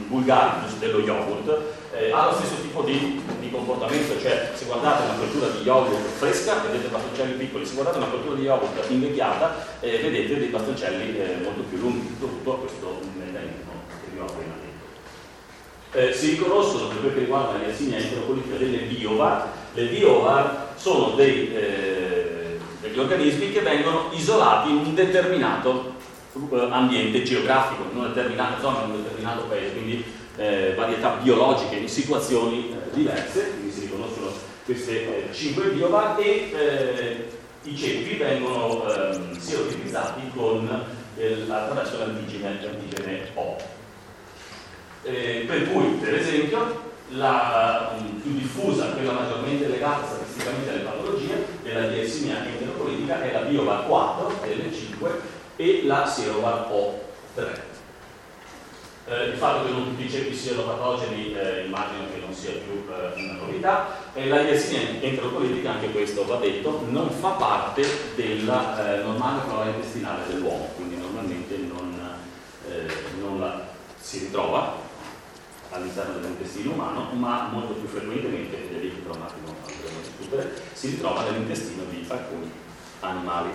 vulgarius dello yogurt, eh, ha lo stesso tipo di, di comportamento, cioè se guardate una coltura di yogurt fresca vedete bastoncelli piccoli, se guardate una coltura di yogurt invecchiata eh, vedete dei bastoncelli eh, molto più lunghi, dovuto a questo meccanismo che vi ho appena detto. Eh, si riconoscono per quel che riguarda la Yersinia enteropolitica delle biovar. Le biovar sono dei, eh, degli organismi che vengono isolati in un determinato eh, ambiente geografico, in una determinata zona, in un determinato paese, quindi eh, varietà biologiche in situazioni eh, diverse, quindi si riconoscono queste eh, cinque biovar e eh, i ceppi vengono eh, serottipizzati con, eh, attraverso l'antigene, l'antigene O. Eh, per cui, per esempio, la um, più diffusa, quella maggiormente legata statisticamente alle patologie della Yersinia enteropolitica è la biovar quattro, L cinque, e la serovar O tre. Eh, il fatto che non tutti i ceppi siano patogeni eh, immagino che non sia più eh, una novità. E la Yersinia enteropolitica, anche questo va detto, non fa parte della eh, normale flora intestinale dell'uomo, quindi normalmente non, eh, non la si ritrova all'interno dell'intestino umano, ma molto più frequentemente, ed è lì che tra un attimo andremo a discutere, si ritrova nell'intestino di alcuni animali.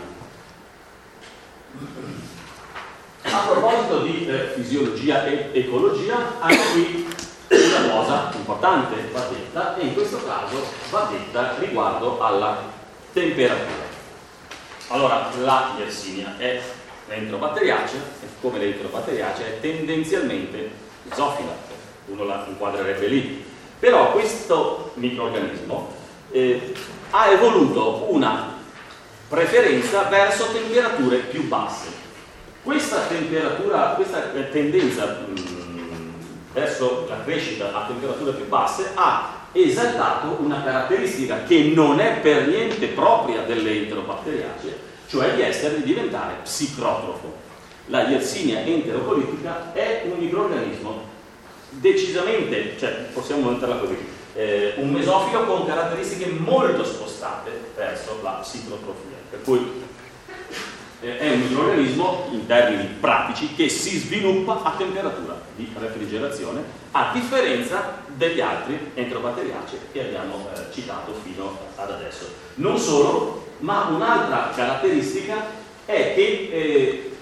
A proposito di eh, fisiologia e ecologia, anche qui una cosa importante va detta, e in questo caso va detta riguardo alla temperatura. Allora, la Yersinia è enterobatteriacea, e come l'enterobatteriacea è tendenzialmente isofila, uno la inquadrerebbe lì, però questo microrganismo eh, ha evoluto una preferenza verso temperature più basse. Questa temperatura, questa tendenza mh, verso la crescita a temperature più basse ha esaltato una caratteristica che non è per niente propria delle enterobatteriacee, cioè di essere, di diventare psicotrofo. La Yersinia enteropolitica è un microrganismo decisamente, cioè possiamo metterla così, eh, un mesofilo con caratteristiche molto spostate verso la psicotrofia, per cui eh, è un microrganismo in termini pratici che si sviluppa a temperatura di refrigerazione, a differenza degli altri enterobatteriacei che abbiamo eh, citato fino ad adesso. Non solo, ma un'altra caratteristica è che eh,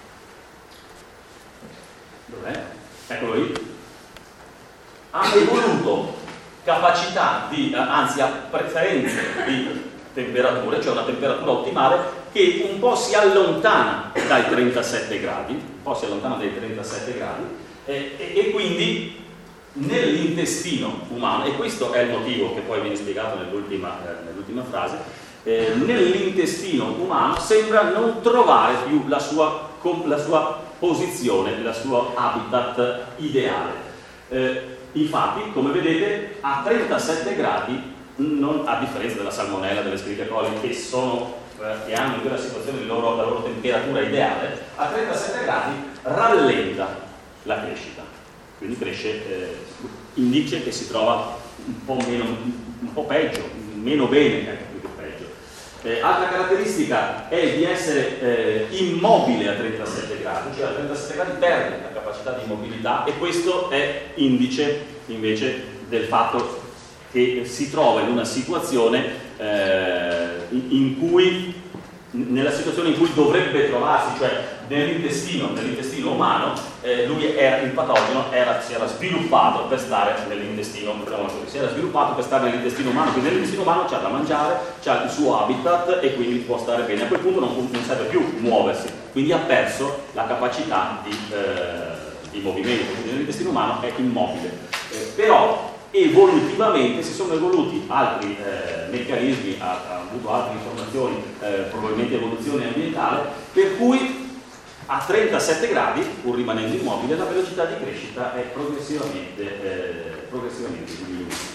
dov'è? Eccolo lì. Ha evoluto capacità di, anzi ha preferenze di temperature, cioè una temperatura ottimale che un po' si allontana dai trentasette gradi, un po' si allontana dai trentasette gradi eh, e, e quindi nell'intestino umano, e questo è il motivo che poi viene spiegato nell'ultima, eh, nell'ultima frase, eh, nell'intestino umano sembra non trovare più la sua, la sua posizione, il suo habitat ideale. Eh, Infatti, come vedete, a trentasette gradi, non, a differenza della salmonella, delle Escherichia coli, che, sono, eh, che hanno in quella situazione loro, la loro temperatura ideale, a trentasette gradi rallenta la crescita. Quindi cresce, eh, indica che si trova un po' meno, un po' peggio, meno bene, ecco, più che peggio. Eh, altra caratteristica è di essere eh, immobile a trentasette gradi, cioè a trentasette gradi perde la capacità di mobilità, e questo è indice invece del fatto che si trova in una situazione eh, in, in cui nella situazione in cui dovrebbe trovarsi, cioè nell'intestino, nell'intestino umano, eh, lui era, il patogeno era, si era sviluppato per stare nell'intestino, si era sviluppato per stare nell'intestino umano, quindi nell'intestino umano c'ha da mangiare, c'ha il suo habitat e quindi può stare bene. A quel punto non, non serve più muoversi, quindi ha perso la capacità di, eh, di movimento, quindi nell'intestino umano è immobile. Eh, però evolutivamente si sono evoluti altri eh, meccanismi, ha, ha avuto altre informazioni, eh, probabilmente evoluzione ambientale, per cui a trentasette gradi, pur rimanendo immobile, la velocità di crescita è progressivamente, eh, progressivamente diminuita.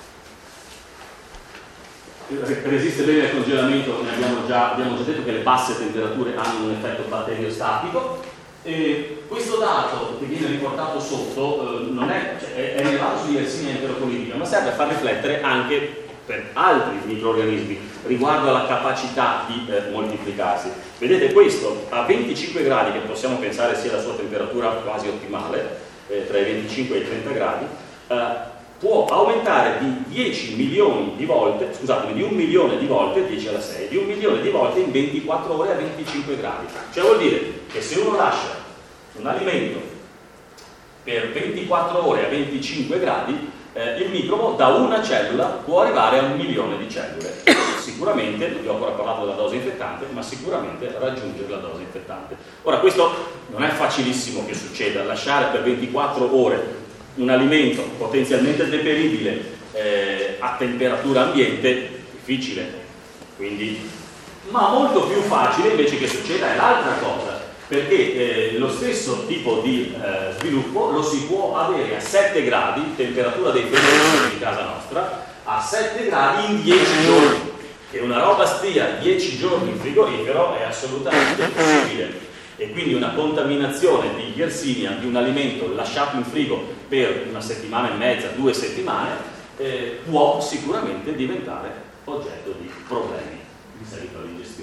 Resiste bene al congelamento, ne abbiamo già, abbiamo già detto che le basse temperature hanno un effetto batteriostatico. E questo dato che viene riportato sotto eh, non è, cioè, è elevato su Yersinia enteropolitica, ma serve a far riflettere anche per altri microrganismi riguardo alla capacità di eh, moltiplicarsi. Vedete, questo a venticinque gradi, che possiamo pensare sia la sua temperatura quasi ottimale, eh, tra i venticinque e i trenta gradi, eh, può aumentare di dieci milioni di volte, scusatemi, di un milione di volte, dieci alla sei, di un milione di volte in ventiquattro ore a venticinque gradi. Cioè vuol dire che se uno lascia un alimento per ventiquattro ore a venticinque gradi, eh, il microbo da una cellula può arrivare a un milione di cellule. Sicuramente, non vi ho ancora parlato della dose infettante, ma sicuramente raggiungere la dose infettante. Ora, questo non è facilissimo che succeda, lasciare per ventiquattro ore un alimento potenzialmente deperibile eh, a temperatura ambiente, difficile, quindi, ma molto più facile invece che succeda è l'altra cosa, perché eh, lo stesso tipo di eh, sviluppo lo si può avere a sette gradi, temperatura dei frigoriferi di casa nostra, a sette gradi in dieci giorni. Che una roba stia dieci giorni in frigorifero è assolutamente possibile. E quindi una contaminazione di Yersinia di un alimento lasciato in frigo per una settimana e mezza, due settimane, eh, può sicuramente diventare oggetto di problemi in seguito all'ingestione.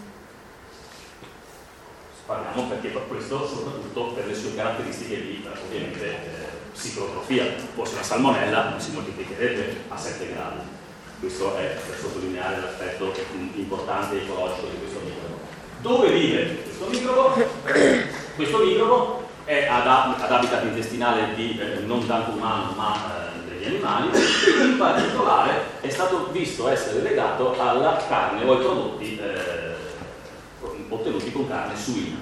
Parliamo perché per questo, soprattutto per le sue caratteristiche di ovviamente eh, psicotrofia. Fosse una salmonella non si moltiplicherebbe a sette gradi. Questo è per sottolineare l'aspetto importante e ecologico di questo microbo. Dove vive questo microbo? Questo microbo è ad, ad habitat intestinale di eh, non tanto umano ma eh, degli animali, e in particolare è stato visto essere legato alla carne o ai prodotti eh, ottenuti con carne suina.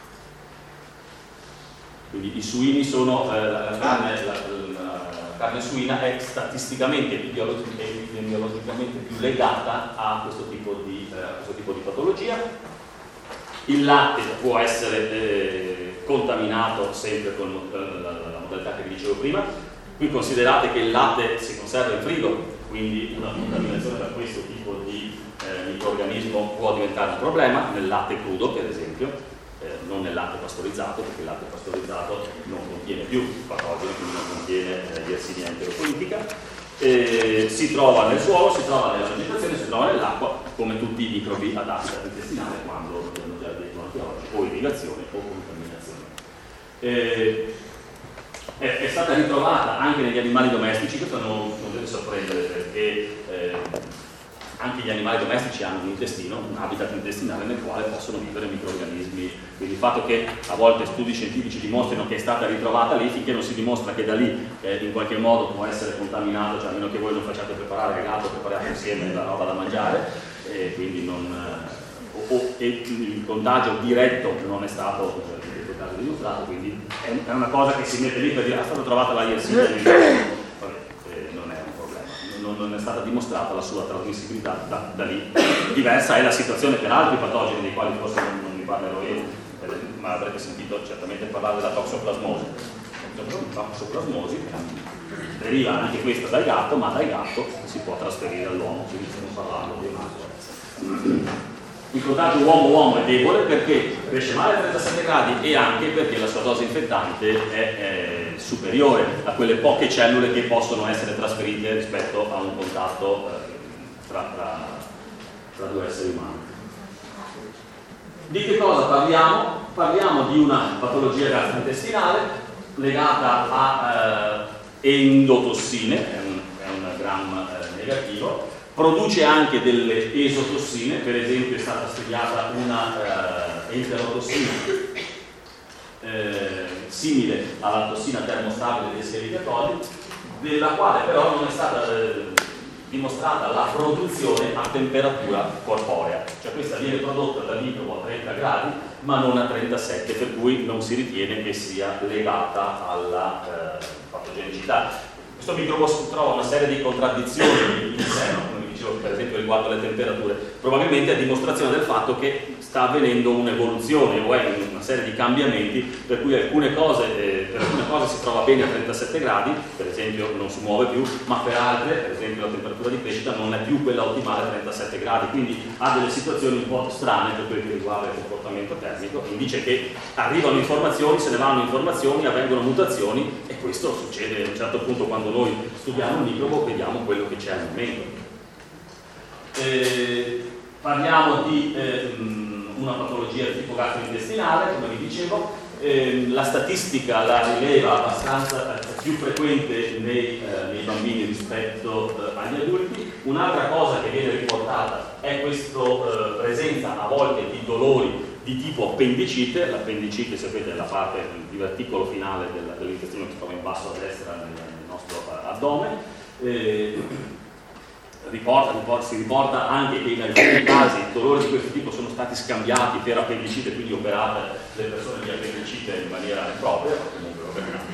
Quindi i suini sono eh, la, carne, la, la carne suina è statisticamente e epidemiologicamente più legata a questo tipo di, eh, a questo tipo di patologia. Il latte può essere eh, contaminato sempre con eh, la, la modalità che vi dicevo prima. Qui considerate che il latte si conserva in frigo, quindi una contaminazione da questo tipo di eh, microorganismo può diventare un problema nel latte crudo, per esempio, eh, non nel latte pastorizzato, perché il latte pastorizzato non contiene più patogeni, quindi non contiene eh, Yersinia enteropolitica. Eh, si trova nel suolo, si trova nella vegetazione, si trova nell'acqua, come tutti i microbi ad habitat intestinale quando abbiamo già detto anche oggi, o irrigazione o contaminazione. Eh, è, è stata ritrovata anche negli animali domestici, questo non, non deve sorprendere perché eh, anche gli animali domestici hanno un intestino, un habitat intestinale nel quale possono vivere microrganismi. Quindi il fatto che a volte studi scientifici dimostrino che è stata ritrovata lì, finché non si dimostra che da lì eh, in qualche modo può essere contaminato, cioè a meno che voi non facciate preparare il gatto, preparate insieme la roba da mangiare, e quindi non, eh, o, e il contagio diretto non è stato cioè, in questo caso dimostrato, quindi è, è una cosa che si mette lì per dire è stata trovata la Yersinia. Non è stata dimostrata la sua trasmissibilità da, da lì. Diversa è la situazione per altri patogeni dei quali forse non, non vi parlerò io, ma avrete sentito certamente parlare della toxoplasmosi. La toxoplasmosi deriva anche questa dal gatto, ma dal gatto si può trasferire all'uomo, quindi stiamo parlando di una. Il contagio uomo-uomo è debole perché cresce male a trentasette gradi e anche perché la sua dose infettante è, è superiore a quelle poche cellule che possono essere trasferite rispetto a un contatto eh, tra, tra, tra due esseri umani. Di che cosa parliamo? Parliamo di una patologia gastrointestinale legata a eh, endotossine, è un, è un gram eh, negativo. Produce anche delle esotossine, per esempio è stata studiata una eh, enterotossina eh, simile alla tossina termostabile dei Escherichia coli, della quale però non è stata eh, dimostrata la produzione a temperatura corporea, cioè questa viene prodotta dal microbo a trenta gradi ma non a trentasette, per cui non si ritiene che sia legata alla eh, patogenicità. Questo microbo trova una serie di contraddizioni in sé, come vi dicevo per esempio riguardo alle temperature, probabilmente a dimostrazione del fatto che sta avvenendo un'evoluzione o è una serie di cambiamenti per cui alcune cose, eh, per alcune cose si trova bene a trentasette gradi, per esempio non si muove più, ma per altre, per esempio la temperatura di crescita non è più quella ottimale a trentasette gradi, quindi ha delle situazioni un po' strane per quel che riguarda il comportamento termico, indice che arrivano informazioni, se ne vanno informazioni, avvengono mutazioni e questo succede a un certo punto quando noi studiamo un microbo, vediamo quello che c'è al momento. Eh, parliamo di eh, una patologia di tipo gastrointestinale, come vi dicevo, Eh, la statistica la rileva abbastanza eh, più frequente nei, eh, nei bambini rispetto eh, agli adulti. Un'altra cosa che viene riportata è questa eh, presenza a volte di dolori di tipo appendicite. L'appendicite, sapete, è la parte dell'articolo finale dell'infezione che si trova in basso a destra nel, nel nostro eh, addome. Eh, Riporta, riporta, si riporta anche che in alcuni casi dolori di questo tipo sono stati scambiati per appendicite, quindi operate le persone di appendicite in maniera impropria, comunque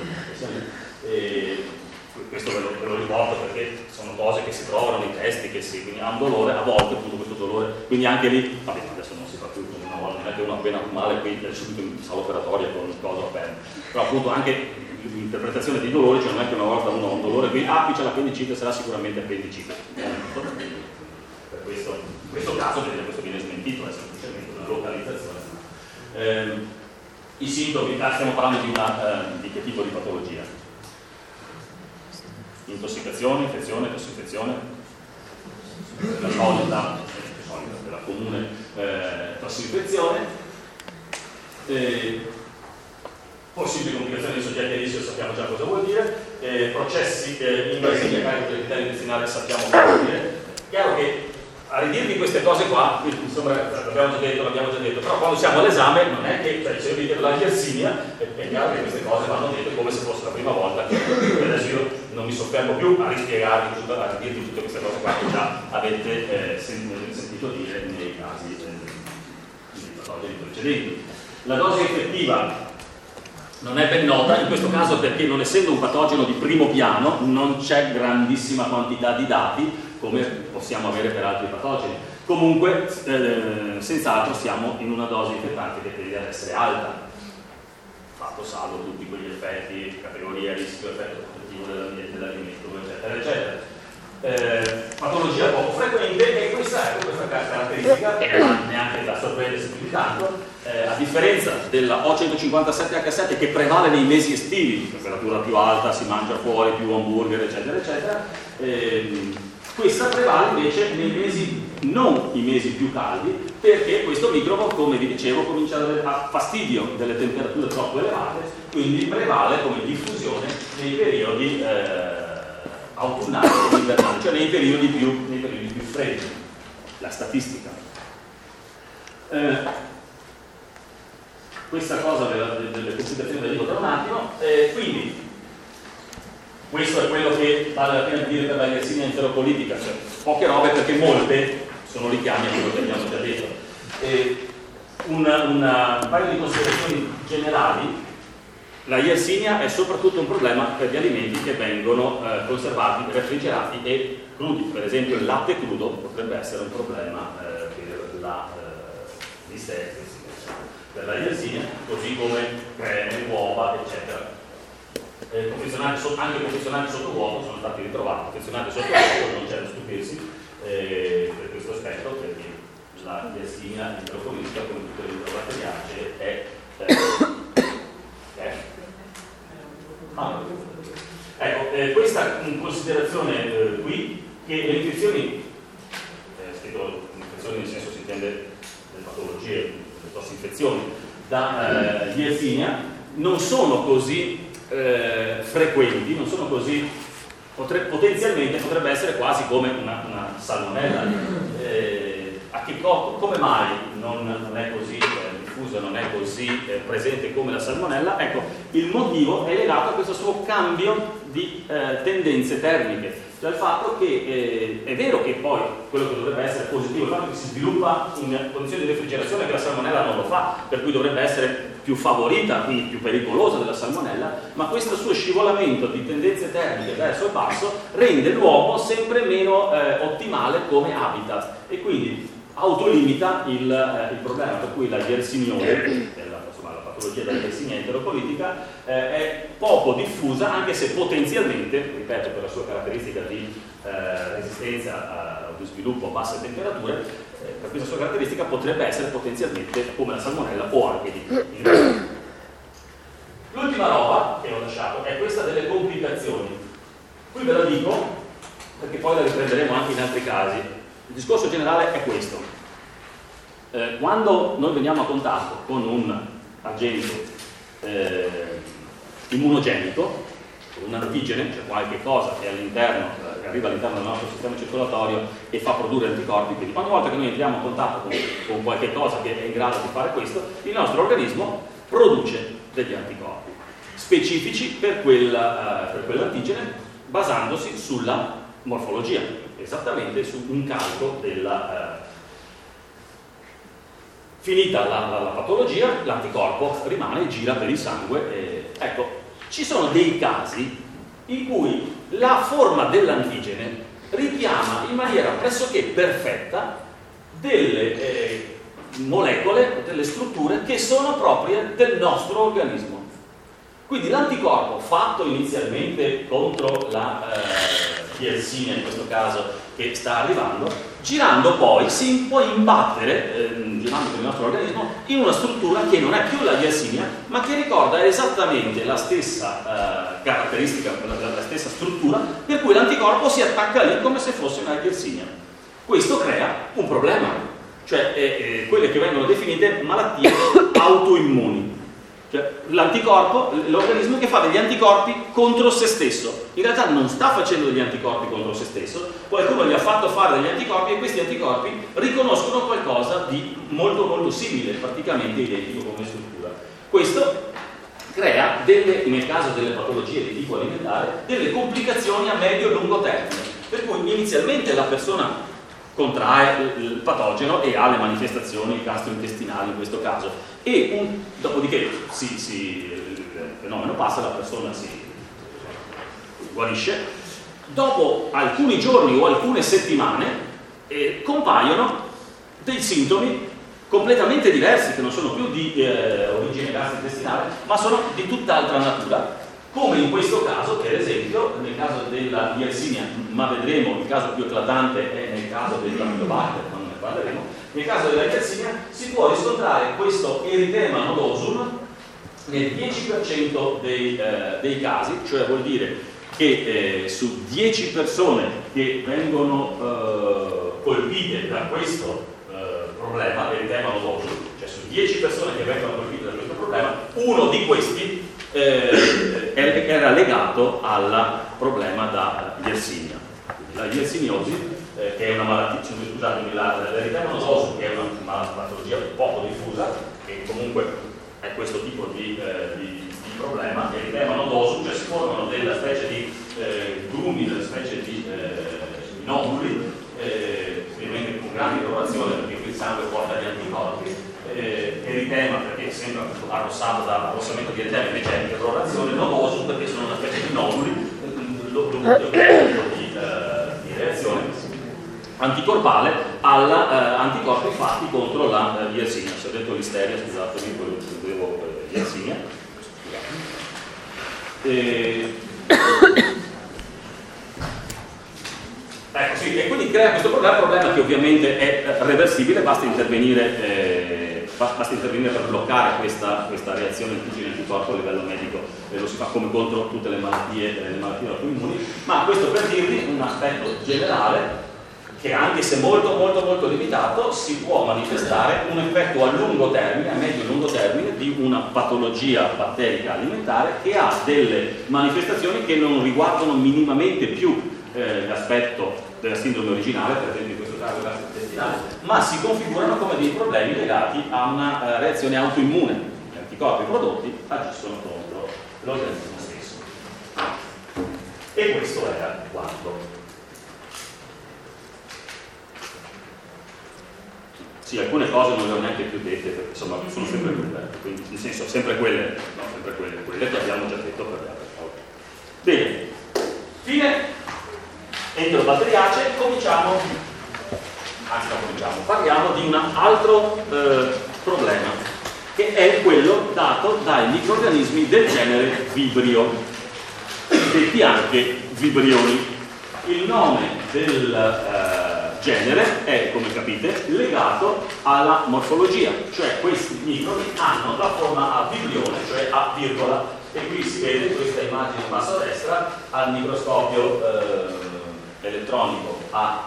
e questo ve lo, ve lo riporto perché sono cose che si trovano nei testi, che si, quindi ha un dolore, a volte appunto questo dolore, quindi anche lì, vabbè, adesso non si fa più come una volta, non è che uno appena male qui è subito in sala operatoria con il coso aperto, però appunto anche l'interpretazione dei dolori, cioè non è che una volta uno ha un dolore qui, ah qui c'è l'appendicite, sarà sicuramente appendicite. Per questo, in questo caso questo viene smentito, è semplicemente una localizzazione. Eh, I sintomi, stiamo parlando di, una, eh, di che tipo di patologia? Intossicazione, infezione, tossinfezione, la solita, della comune eh, tossinfezione. Eh, possibili complicazioni di soggetti a rischio, sappiamo già cosa vuol dire, eh, processi eh, invasivi a carico dell'intero intestinale, sappiamo cosa vuol dire. Chiaro che a ridirvi queste cose qua, insomma, l'abbiamo già detto, l'abbiamo già detto, però quando siamo all'esame non è che, cioè, se io vi chiedo la Yersinia, è chiaro che queste cose vanno dette come se fosse la prima volta, che adesso io non mi soffermo più a rispiegarvi, a ridirvi tutte queste cose qua che già avete eh, sentito dire nei casi eh, dei patogeni precedenti. La dose effettiva non è ben nota, in questo caso perché non essendo un patogeno di primo piano non c'è grandissima quantità di dati come possiamo avere per altri patogeni. Comunque, eh, senz'altro siamo in una dose infettante che tende ad essere alta, fatto salvo tutti quegli effetti, categoria, rischio, effetto protettivo dell'ambiente, dell'alimento, eccetera, eccetera. Eh, patologia poco frequente, e questa è questa caratteristica che non ha neanche da sorprendersi più di tanto, eh, a differenza della O centocinquantasette acca sette che prevale nei mesi estivi, temperatura più alta, si mangia fuori, più hamburger, eccetera, eccetera, eh, questa prevale invece nei mesi, non i mesi più caldi, perché questo microbo, come vi dicevo, comincia ad avere fastidio delle temperature troppo elevate, quindi prevale come diffusione nei periodi eh, autunnali e invernali, cioè nei periodi più, nei periodi più freddi, la statistica. Eh, questa cosa delle, delle complicazioni la dico tra un attimo, eh, quindi questo è quello che vale la pena dire per la Yersinia enterocolitica, cioè poche robe perché molte sono richiami a quello che abbiamo già detto. Eh, una, una, un paio di considerazioni generali. La Yersinia è soprattutto un problema per gli alimenti che vengono eh, conservati, refrigerati e crudi. Per esempio il latte crudo potrebbe essere un problema eh, per la eh, listeria, per la Yersinia, così come creme, uova, eccetera. Eh, confezionati so, anche confezionati sotto vuoto sono stati ritrovati, confezionati sotto vuoto, non c'è da stupirsi eh, per questo aspetto, perché la Yersinia enterocolitica, come tutte le microbatteriacee, è eh, eh, Ah, ecco, eh, questa considerazione eh, qui, che le infezioni, eh, scritto infezioni nel senso si intende le patologie, le tossinfezioni da eh, Yersinia, non sono così eh, frequenti, non sono così, potre, potenzialmente potrebbe essere quasi come una, una salmonella. Eh, a che co- come mai non, non è così? Eh, non è così eh, presente come la salmonella? Ecco, il motivo è legato a questo suo cambio di eh, tendenze termiche, cioè il fatto che eh, è vero che poi quello che dovrebbe essere positivo, il fatto che si sviluppa in condizioni di refrigerazione che la salmonella non lo fa, per cui dovrebbe essere più favorita, quindi più pericolosa della salmonella, ma questo suo scivolamento di tendenze termiche verso il basso rende l'uomo sempre meno eh, ottimale come habitat e quindi autolimita il, eh, il problema, per cui la yersinione, la, insomma, la patologia della Yersinia enterocolitica, eh, è poco diffusa, anche se potenzialmente, ripeto, per la sua caratteristica di eh, resistenza allo sviluppo a basse temperature, eh, per questa sua caratteristica potrebbe essere potenzialmente come la salmonella o anche di più. L'ultima roba che ho lasciato è questa delle complicazioni. Qui ve la dico perché poi la riprenderemo anche in altri casi. Il discorso generale è questo. Eh, quando noi veniamo a contatto con un agente eh, immunogenico, un antigene, cioè qualche cosa che all'interno, eh, che arriva all'interno del nostro sistema circolatorio e fa produrre anticorpi. Quindi ogni volta che noi entriamo in contatto con, con qualche cosa che è in grado di fare questo, il nostro organismo produce degli anticorpi specifici per, quella, eh, per quell'antigene, basandosi sulla morfologia, esattamente su un calco della... Eh, finita la, la, la patologia, l'anticorpo rimane e gira per il sangue. E, ecco, ci sono dei casi in cui la forma dell'antigene richiama in maniera pressoché perfetta delle eh, molecole, delle strutture che sono proprie del nostro organismo. Quindi l'anticorpo fatto inizialmente contro la eh, Yersinia, in questo caso, che sta arrivando, girando poi si può imbattere, eh, girando per il nostro organismo, in una struttura che non è più la Yersinia, ma che ricorda esattamente la stessa eh, caratteristica, la, la stessa struttura, per cui l'anticorpo si attacca lì come se fosse una Yersinia. Questo crea un problema, cioè eh, eh, quelle che vengono definite malattie autoimmuni. Cioè, l'anticorpo, l'organismo che fa degli anticorpi contro se stesso. In realtà non sta facendo degli anticorpi contro se stesso, qualcuno gli ha fatto fare degli anticorpi e questi anticorpi riconoscono qualcosa di molto molto simile, praticamente identico come struttura. Questo crea, delle, nel caso delle patologie di tipo alimentare, delle complicazioni a medio e lungo termine, per cui inizialmente la persona contrae il patogeno e ha le manifestazioni gastrointestinali in questo caso, e un, dopodiché si, si, il fenomeno passa, la persona si guarisce. Dopo alcuni giorni o alcune settimane eh, compaiono dei sintomi completamente diversi, che non sono più di eh, origine gastrointestinale, ma sono di tutt'altra natura, come in questo caso, per esempio, nel caso della Yersinia, ma vedremo, il caso più eclatante è nel caso del Campylobacter, non ne parleremo. Nel caso della Yersinia si può riscontrare questo eritema nodosum nel dieci per cento dei, eh, dei casi, cioè vuol dire che eh, su dieci persone che vengono eh, colpite da questo eh, problema, eritema nodosum, cioè su dieci persone che vengono colpite da questo problema, uno di questi Eh, era legato al problema da Yersinia. La Yersiniosi, eh, che è una malattia, scusatemi, l'eritema nodosum, che è una, una patologia poco diffusa, che comunque è questo tipo di, eh, di, di problema. L'eritema nodosum, cioè si formano delle specie di eh, grumi, delle specie di eh, noduli, eh, ovviamente con grande colorazione, perché qui il sangue porta gli anticorpi. Eh, eritema perché sembra arrossato da arrossamento di eritema, invece è colorazione, nodosum perché sono una specie di noduli dovuti a un tipo di, eh, di reazione anticorpale all'anticorpi eh, fatti contro la eh, Yersinia. Se ho detto l'isteria, scusatemi, quello che devo eh, Yersinia. Eh, ecco, sì, e quindi crea questo problema, problema che ovviamente è reversibile, basta intervenire eh, basta intervenire per bloccare questa, questa reazione antigene-anticorpo a livello medico, e lo si fa come contro tutte le malattie, le malattie autoimmuni. Ma questo per dirvi un aspetto generale, che anche se molto molto molto limitato, si può manifestare un effetto a lungo termine, a medio e lungo termine, di una patologia batterica alimentare che ha delle manifestazioni che non riguardano minimamente più eh, l'aspetto della sindrome originale, per esempio in questo caso gastrointestinale, ma si configurano come dei problemi legati a una uh, reazione autoimmune. Gli anticorpi prodotti agiscono contro l'organismo stesso. E questo era quanto. Sì, alcune cose non le ho neanche più dette, perché insomma sono sempre quelle, quindi nel senso sempre quelle, no, sempre quelle, quelle che abbiamo già detto per le altre cose. Bene, fine enterobatteriace, cominciamo, anzi non cominciamo, parliamo di un altro eh, problema, che è quello dato dai microrganismi del genere Vibrio, detti anche vibrioni. Il nome del eh, genere è, come capite, legato alla morfologia, cioè questi microbi hanno la forma a vibrione, cioè a virgola, e qui si vede questa immagine in basso a destra al microscopio eh, elettronico a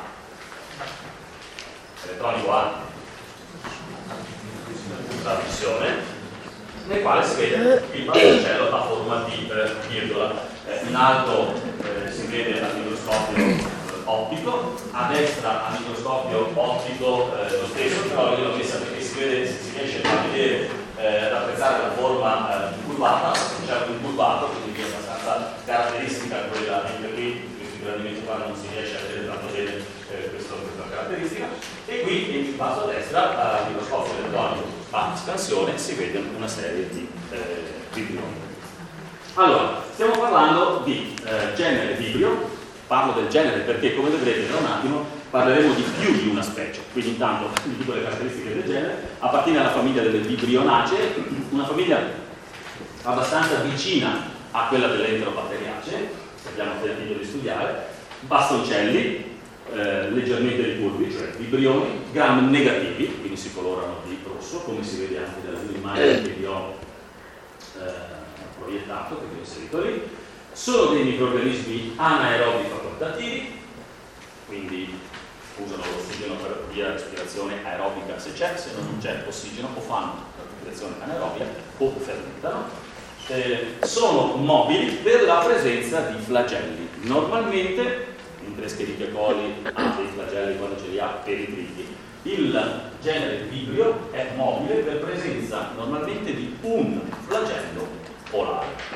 elettronico a trasmissione, nel quale si vede il bastoncello a forma di eh, virgola. Eh, in alto eh, si vede al microscopio eh, ottico, a destra al microscopio ottico eh, lo stesso, però l'ho messa perché si vede, si riesce a vedere, eh, ad apprezzare la forma eh, curvata, cioè un curvato, quindi è abbastanza caratteristica quella, anche qui questi grandimenti qua non si riesce a vedere tanto bene eh, questo, questa caratteristica. E qui in basso a destra al microscopio elettronico a scansione si vede una serie di eh, vibrioni. Allora, stiamo parlando di eh, genere vibrio. Parlo del genere perché, come vedrete tra un attimo, parleremo di più di una specie. Quindi intanto vi dico le caratteristiche del genere. Appartiene alla famiglia delle vibrionacee, una famiglia abbastanza vicina a quella delle enterobatteriacee, che abbiamo appena finito di studiare. Bastoncelli eh, leggermente ricurvi, cioè vibrioni, gram negativi, quindi si colorano di rosso, come si vede anche dall'immagine che vi ho eh, proiettato, che vi ho inserito lì. Sono dei microrganismi anaerobi facoltativi, quindi usano l'ossigeno per via respirazione aerobica se c'è, se non c'è ossigeno o fanno respirazione anaerobica o fermentano. Eh, sono mobili per la presenza di flagelli. Normalmente, mentre Escherichia coli ha dei flagelli quando ce li ha peritriti, il genere vibrio è mobile per presenza normalmente di un flagello polare.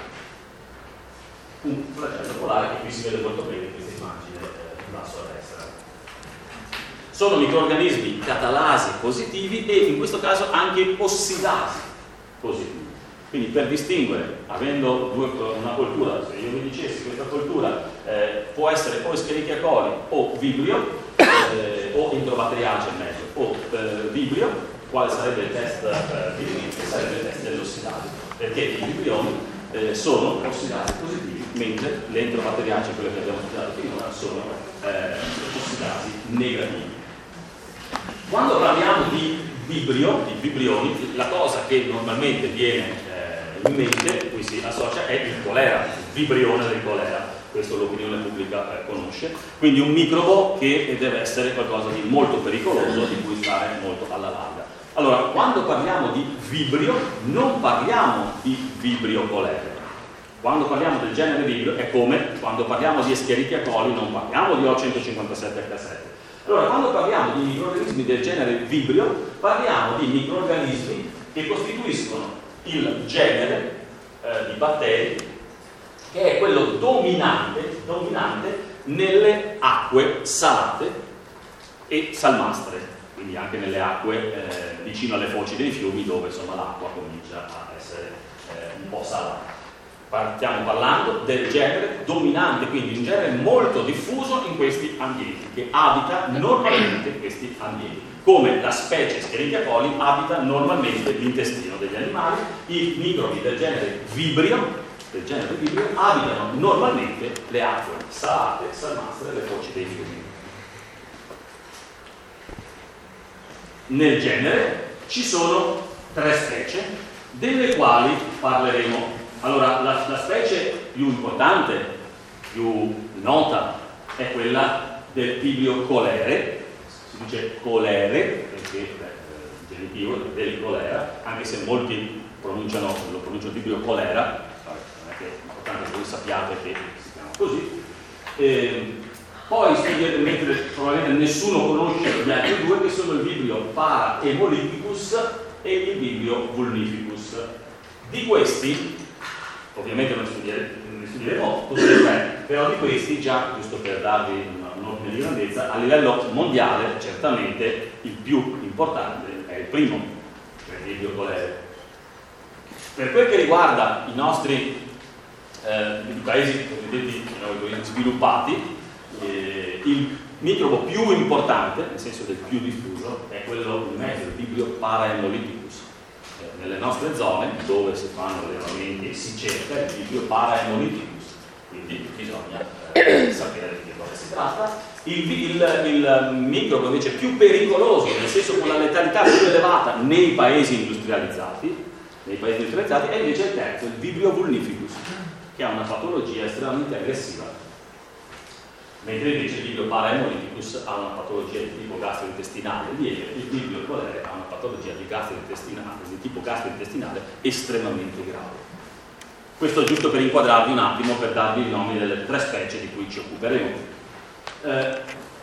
Un flagello polare che qui si vede molto bene in questa immagine eh, in basso a destra. Sono microrganismi catalasi positivi e in questo caso anche ossidasi positivi. Quindi per distinguere, avendo due, una coltura, se io vi dicessi questa coltura eh, può essere o Escherichia coli o vibrio, eh, o enterobatteriacea in mezzo, o eh, vibrio, quale sarebbe il test eh, di limite? Sarebbe il test dell'ossidasi, perché i vibrioni eh, sono ossidasi positivi, mentre le enterobatteriacee, quelle che abbiamo studiato finora, sono eh, ossidasi negativi. Quando parliamo di vibrio, di vibrioni, la cosa che normalmente viene eh, in mente, cui si associa, è il colera, il vibrione del colera. Questo l'opinione pubblica eh, conosce. Quindi un microbo che deve essere qualcosa di molto pericoloso, di cui stare molto alla larga. Allora, quando parliamo di vibrio, non parliamo di vibrio colere. Quando parliamo del genere vibrio è come quando parliamo di Escherichia coli, non parliamo di O centocinquantasette acca sette. Allora, quando parliamo di microrganismi del genere vibrio, parliamo di microrganismi che costituiscono il genere eh, di batteri che è quello dominante, dominante nelle acque salate e salmastre, quindi anche nelle acque eh, vicino alle foci dei fiumi dove insomma l'acqua comincia a essere eh, un po' salata. Stiamo parlando del genere dominante, quindi un genere molto diffuso in questi ambienti, che abita normalmente questi ambienti. Come la specie Escherichia coli abita normalmente l'intestino degli animali, i microbi del genere vibrio, del genere vibrio abitano normalmente le acque salate, salmastre e le foci dei fiumi. Nel genere ci sono tre specie, delle quali parleremo. Allora, la, la specie più importante, più nota, è quella del vibrio colere, si dice colere, perché beh, il genitivo del colera, anche se molti pronunciano, lo pronunciano vibrio colera, non è che è importante che voi sappiate che si chiama così. E poi, mentre probabilmente nessuno conosce gli altri due, che sono il vibrio parahemolyticus e il vibrio vulnificus. Di questi, ovviamente non studieremo tutti e tre, però di questi già, giusto per darvi un ordine di grandezza, a livello mondiale certamente il più importante è il primo, cioè il vibrio colere. Per quel che riguarda i nostri eh, i paesi cosiddetti no, sviluppati, eh, il microbo più importante, nel senso del più diffuso, è quello in mezzo, il vibrio parahemolyticus. Nelle nostre zone dove si fanno allevamenti si cerca il vibrio parahemolyticus, quindi bisogna eh, sapere di che cosa si tratta. Il, il, il microbo invece più pericoloso, nel senso con la letalità più elevata nei paesi industrializzati, nei paesi industrializzati è invece il terzo, il vibrio vulnificus, che ha una patologia estremamente aggressiva mentre invece il Vibrio parahemolyticus ha una patologia di tipo gastrointestinale lieve, il Vibrio cholerae ha una patologia di gastrointestinale, di tipo gastrointestinale estremamente grave. Questo è giusto per inquadrarvi un attimo, per darvi i nomi delle tre specie di cui ci occuperemo. Eh,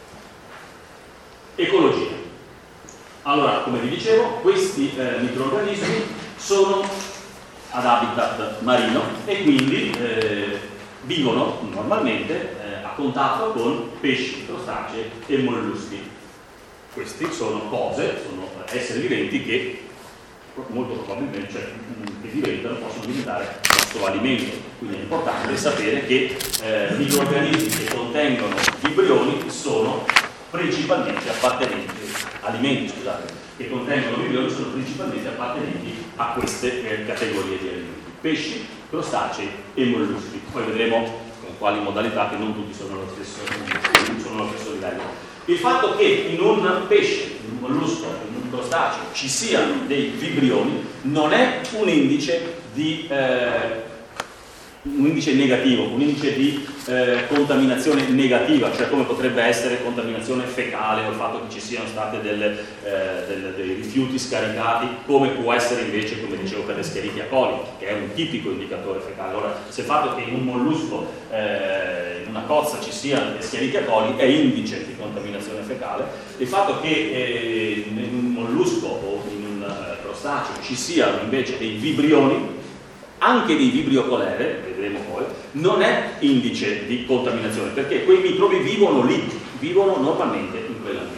ecologia. Allora, come vi dicevo, questi eh, microrganismi sono ad habitat marino e quindi eh, vivono normalmente eh, a contatto con pesci, crostacei e molluschi. Questi sono cose, sono esseri viventi che molto probabilmente, cioè, che diventano, possono diventare nostro alimento. Quindi è importante sapere che eh, microrganismi che contengono vibrioni sono principalmente appartenenti, alimenti scusate, che contengono vibrioni sono principalmente appartenenti a queste eh, categorie di alimenti: pesci, crostacei e molluschi. Poi vedremo con quali modalità, che non tutti sono allo stesso, sono allo stesso livello. Il fatto che in un pesce, in un mollusco, in un crostaceo ci siano dei vibrioni non è un indice di eh, un indice negativo, un indice di eh, contaminazione negativa, cioè come potrebbe essere contaminazione fecale o il fatto che ci siano state delle, eh, delle, dei rifiuti scaricati, come può essere invece, come dicevo, per l'Escherichia coli, che è un tipico indicatore fecale. Allora, se il fatto che in un mollusco, eh, in una cozza ci sia Escherichia coli è indice di contaminazione fecale, il fatto che eh, in un mollusco o in un eh, crostaceo ci siano invece dei vibrioni, anche dei Vibrio cholerae, vedremo poi, non è indice di contaminazione, perché quei microbi vivono lì, vivono normalmente in quell'ambiente.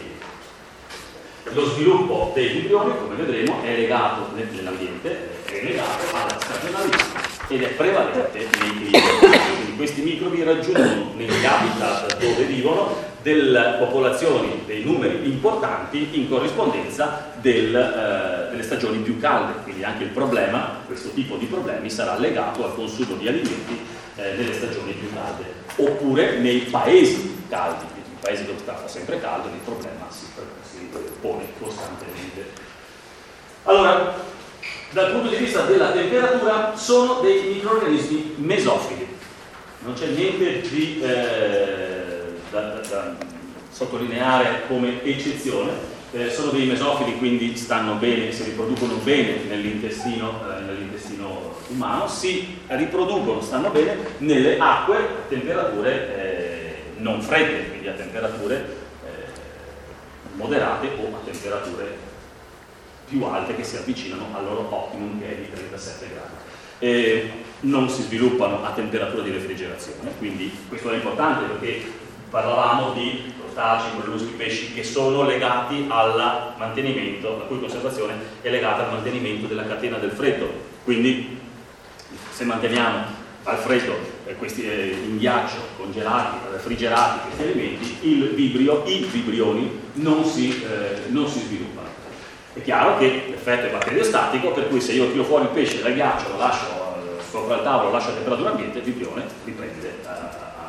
Lo sviluppo dei vibrioni, come vedremo, è legato nell'ambiente, è legato alla stagionalità ed è prevalente nei microbi. Quindi questi microbi raggiungono negli habitat dove vivono delle popolazioni, dei numeri importanti in corrispondenza del, eh, delle stagioni più calde. Quindi anche il problema, questo tipo di problemi, sarà legato al consumo di alimenti eh, nelle stagioni più calde, oppure nei paesi caldi. In paesi dove sta sempre caldo il problema si, si pone costantemente. Allora, dal punto di vista della temperatura, sono dei microrganismi mesofili. Non c'è niente di eh, Da, da, da sottolineare come eccezione. Eh, sono dei mesofili, quindi stanno bene, si riproducono bene nell'intestino, eh, nell'intestino umano, si riproducono, stanno bene nelle acque a temperature eh, non fredde, quindi a temperature eh, moderate o a temperature più alte che si avvicinano al loro optimum, che è di trentasette gradi. Eh, non si sviluppano a temperatura di refrigerazione, quindi questo è importante perché parlavamo di crostacei, molluschi, pesci che sono legati al mantenimento, la cui conservazione è legata al mantenimento della catena del freddo. Quindi se manteniamo al freddo eh, questi eh, in ghiaccio, congelati, refrigerati questi alimenti, il vibrio, i vibrioni non si, eh, non si sviluppano. È chiaro che l'effetto è batteriostatico, per cui se io tiro fuori il pesce dal ghiaccio, lo lascio eh, sopra il tavolo, lo lascio a temperatura ambiente, il vibrione riprende a, a,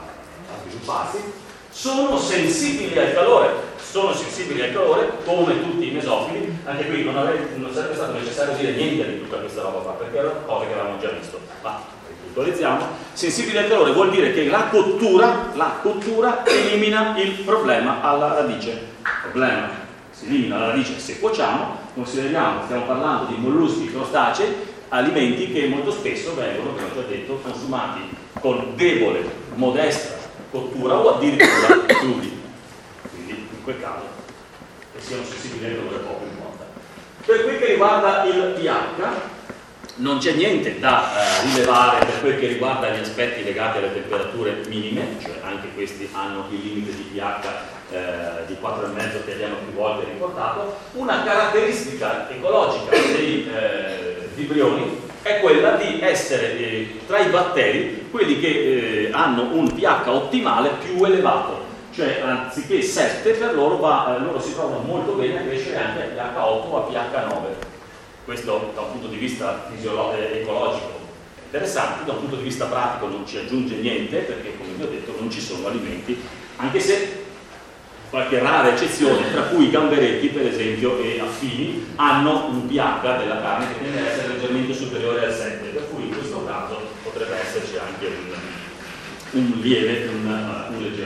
a svilupparsi. Sono sensibili al calore, sono sensibili al calore come tutti i mesofili. Anche qui non, avrei, non sarebbe stato necessario dire niente di tutta questa roba qua, perché erano cose che avevamo già visto. Ma puntualizziamo: sensibili al calore vuol dire che la cottura, la cottura elimina il problema alla radice. Il problema si elimina alla radice se cuociamo. Consideriamo, stiamo parlando di molluschi, crostacei, alimenti che molto spesso vengono, come ho già detto, consumati con debole, modesta cottura o addirittura crudi. Quindi in quel caso che siano sensibili al calore poco importa. Per quel che riguarda il pH non c'è niente da eh, rilevare per quel che riguarda gli aspetti legati alle temperature minime, cioè anche questi hanno il limite di pH eh, di quattro virgola cinque che abbiamo più volte riportato. Una caratteristica ecologica dei eh, vibrioni è quella di essere eh, tra i batteri quelli che eh, hanno un pH ottimale più elevato, cioè anziché sette per loro, va, eh, loro si trovano molto bene a crescere anche a pH otto o a pH nove. Questo da un punto di vista ecologico è interessante, da un punto di vista pratico non ci aggiunge niente, perché come vi ho detto non ci sono alimenti, anche se qualche rara eccezione, tra cui i gamberetti per esempio e affini, hanno un pH della carne che tende ad essere leggermente superiore al sette, per cui in questo caso potrebbe esserci anche un, un lieve, un, un leggero vantaggio.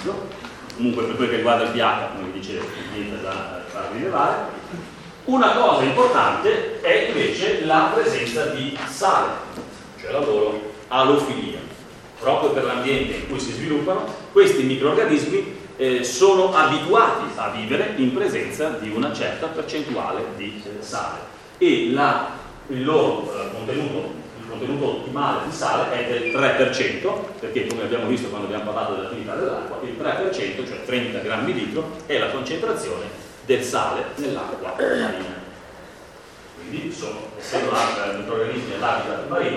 utilizzo. Comunque per quel che riguarda il pH, come vi dicevo, niente da far rilevare. Una cosa importante è invece la presenza di sale, cioè la loro alofilia. Proprio per l'ambiente in cui si sviluppano, questi microrganismi eh, sono abituati a vivere in presenza di una certa percentuale di eh, sale e la, il loro eh, contenuto il contenuto ottimale di sale è del tre per cento, perché come abbiamo visto quando abbiamo parlato dell'attività dell'acqua, il tre per cento, cioè trenta grammi litro, è la concentrazione del sale nell'acqua marina. Quindi, sono, essendo microrganismi nell'habitat marino,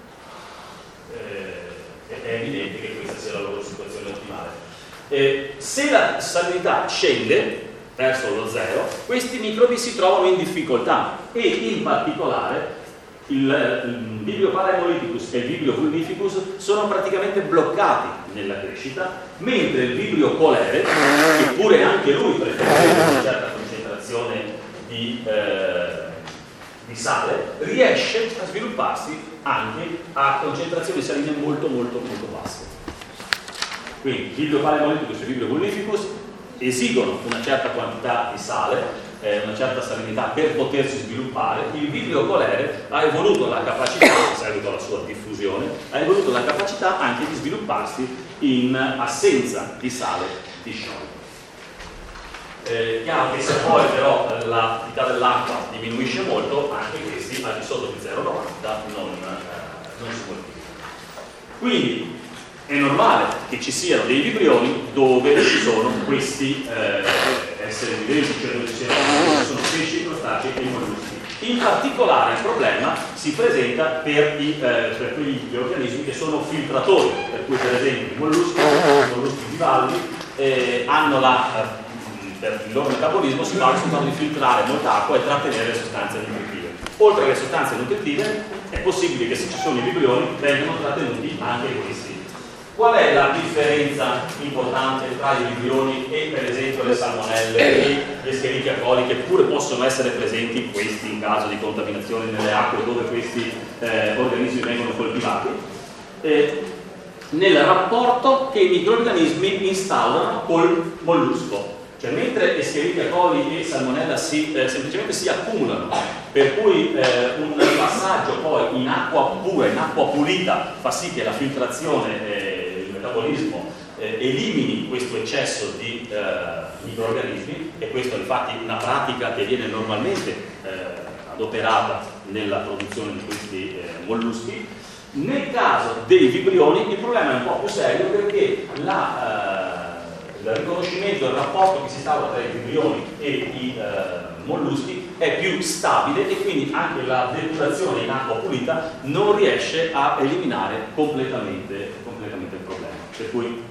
eh, è evidente che questa sia la loro situazione ottimale. Eh, se la salinità scende verso lo zero, questi microbi si trovano in difficoltà e in particolare il, il Vibrio parahemolyticus e il Vibrio vulnificus sono praticamente bloccati nella crescita, mentre il Vibrio cholere, che pure anche lui preferisce una certa concentrazione di, eh, di sale, riesce a svilupparsi anche a concentrazioni saline molto molto molto basse. Quindi il Vibrio parahemolyticus e il Vibrio vulnificus esigono una certa quantità di sale, eh, una certa salinità per potersi sviluppare. Il Vibrio cholere ha evoluto la capacità, in seguito alla sua diffusione, ha evoluto la capacità anche di svilupparsi in assenza di sale di sciolto. Eh, chiaro che se poi però l'attività dell'acqua diminuisce molto, anche questi al di sotto di zero virgola novanta non, eh, non si moltiplicano. Quindi è normale che ci siano dei vibrioni dove ci sono questi eh, esseri viventi, cioè dove ci sono pesci, crostacei e molluschi. In particolare il problema si presenta per, i, eh, per quegli organismi che sono filtratori, per cui per esempio i molluschi, i molluschi bivalvi eh, hanno la, eh, per il loro metabolismo si basano di filtrare molta acqua e trattenere le sostanze nutritive. Oltre alle sostanze nutritive è possibile che se ci sono i vibrioni vengano trattenuti anche questi. Qual è la differenza importante tra i vibrioni e per esempio le salmonelle e gli Escherichia coli, che pure possono essere presenti questi in caso di contaminazione nelle acque dove questi eh, organismi vengono coltivati? Eh, nel rapporto che i microrganismi instaurano col mollusco. Cioè, mentre Escherichia coli e Salmonella si, eh, semplicemente si accumulano, per cui eh, un passaggio poi in acqua pura, in acqua pulita, fa sì che la filtrazione, eh, il metabolismo eh, elimini questo eccesso di eh, microrganismi, e questa è infatti una pratica che viene normalmente eh, adoperata nella produzione di questi eh, molluschi. Nel caso dei vibrioni il problema è un po' più serio, perché la... Eh, il riconoscimento del rapporto che si instaura tra i vibrioni e i eh, molluschi è più stabile, e quindi anche la depurazione in acqua pulita non riesce a eliminare completamente, completamente il problema. Per cui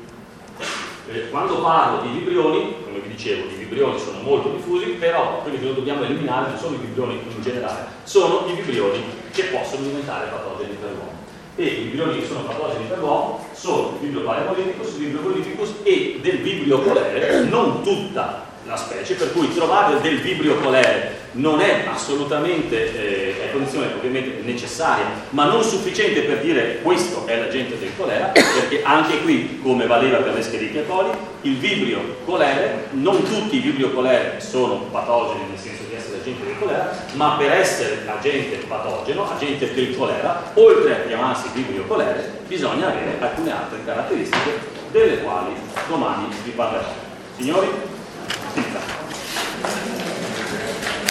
eh, quando parlo di vibrioni, come vi dicevo, i vibrioni sono molto diffusi, però quelli che noi dobbiamo eliminare non sono i vibrioni in generale, sono i vibrioni che possono diventare patogeni per l'uomo. E i vibrioni che sono patogeni per l'uomo sono il Vibrio parahemolyticus, il Vibrio vulnificus e del Vibrio cholere, non tutta la specie, per cui trovare del Vibrio cholere non è assolutamente, eh, è condizione ovviamente necessaria, ma non sufficiente per dire questo è l'agente del colera, perché anche qui, come valeva per le Escherichia coli, il Vibrio cholere, non tutti i Vibrio cholere sono patogeni nel senso di essere agente del colera, ma per essere agente patogeno, agente del colera, oltre a chiamarsi Vibrio cholere, bisogna avere alcune altre caratteristiche delle quali domani vi parlerò. Signori?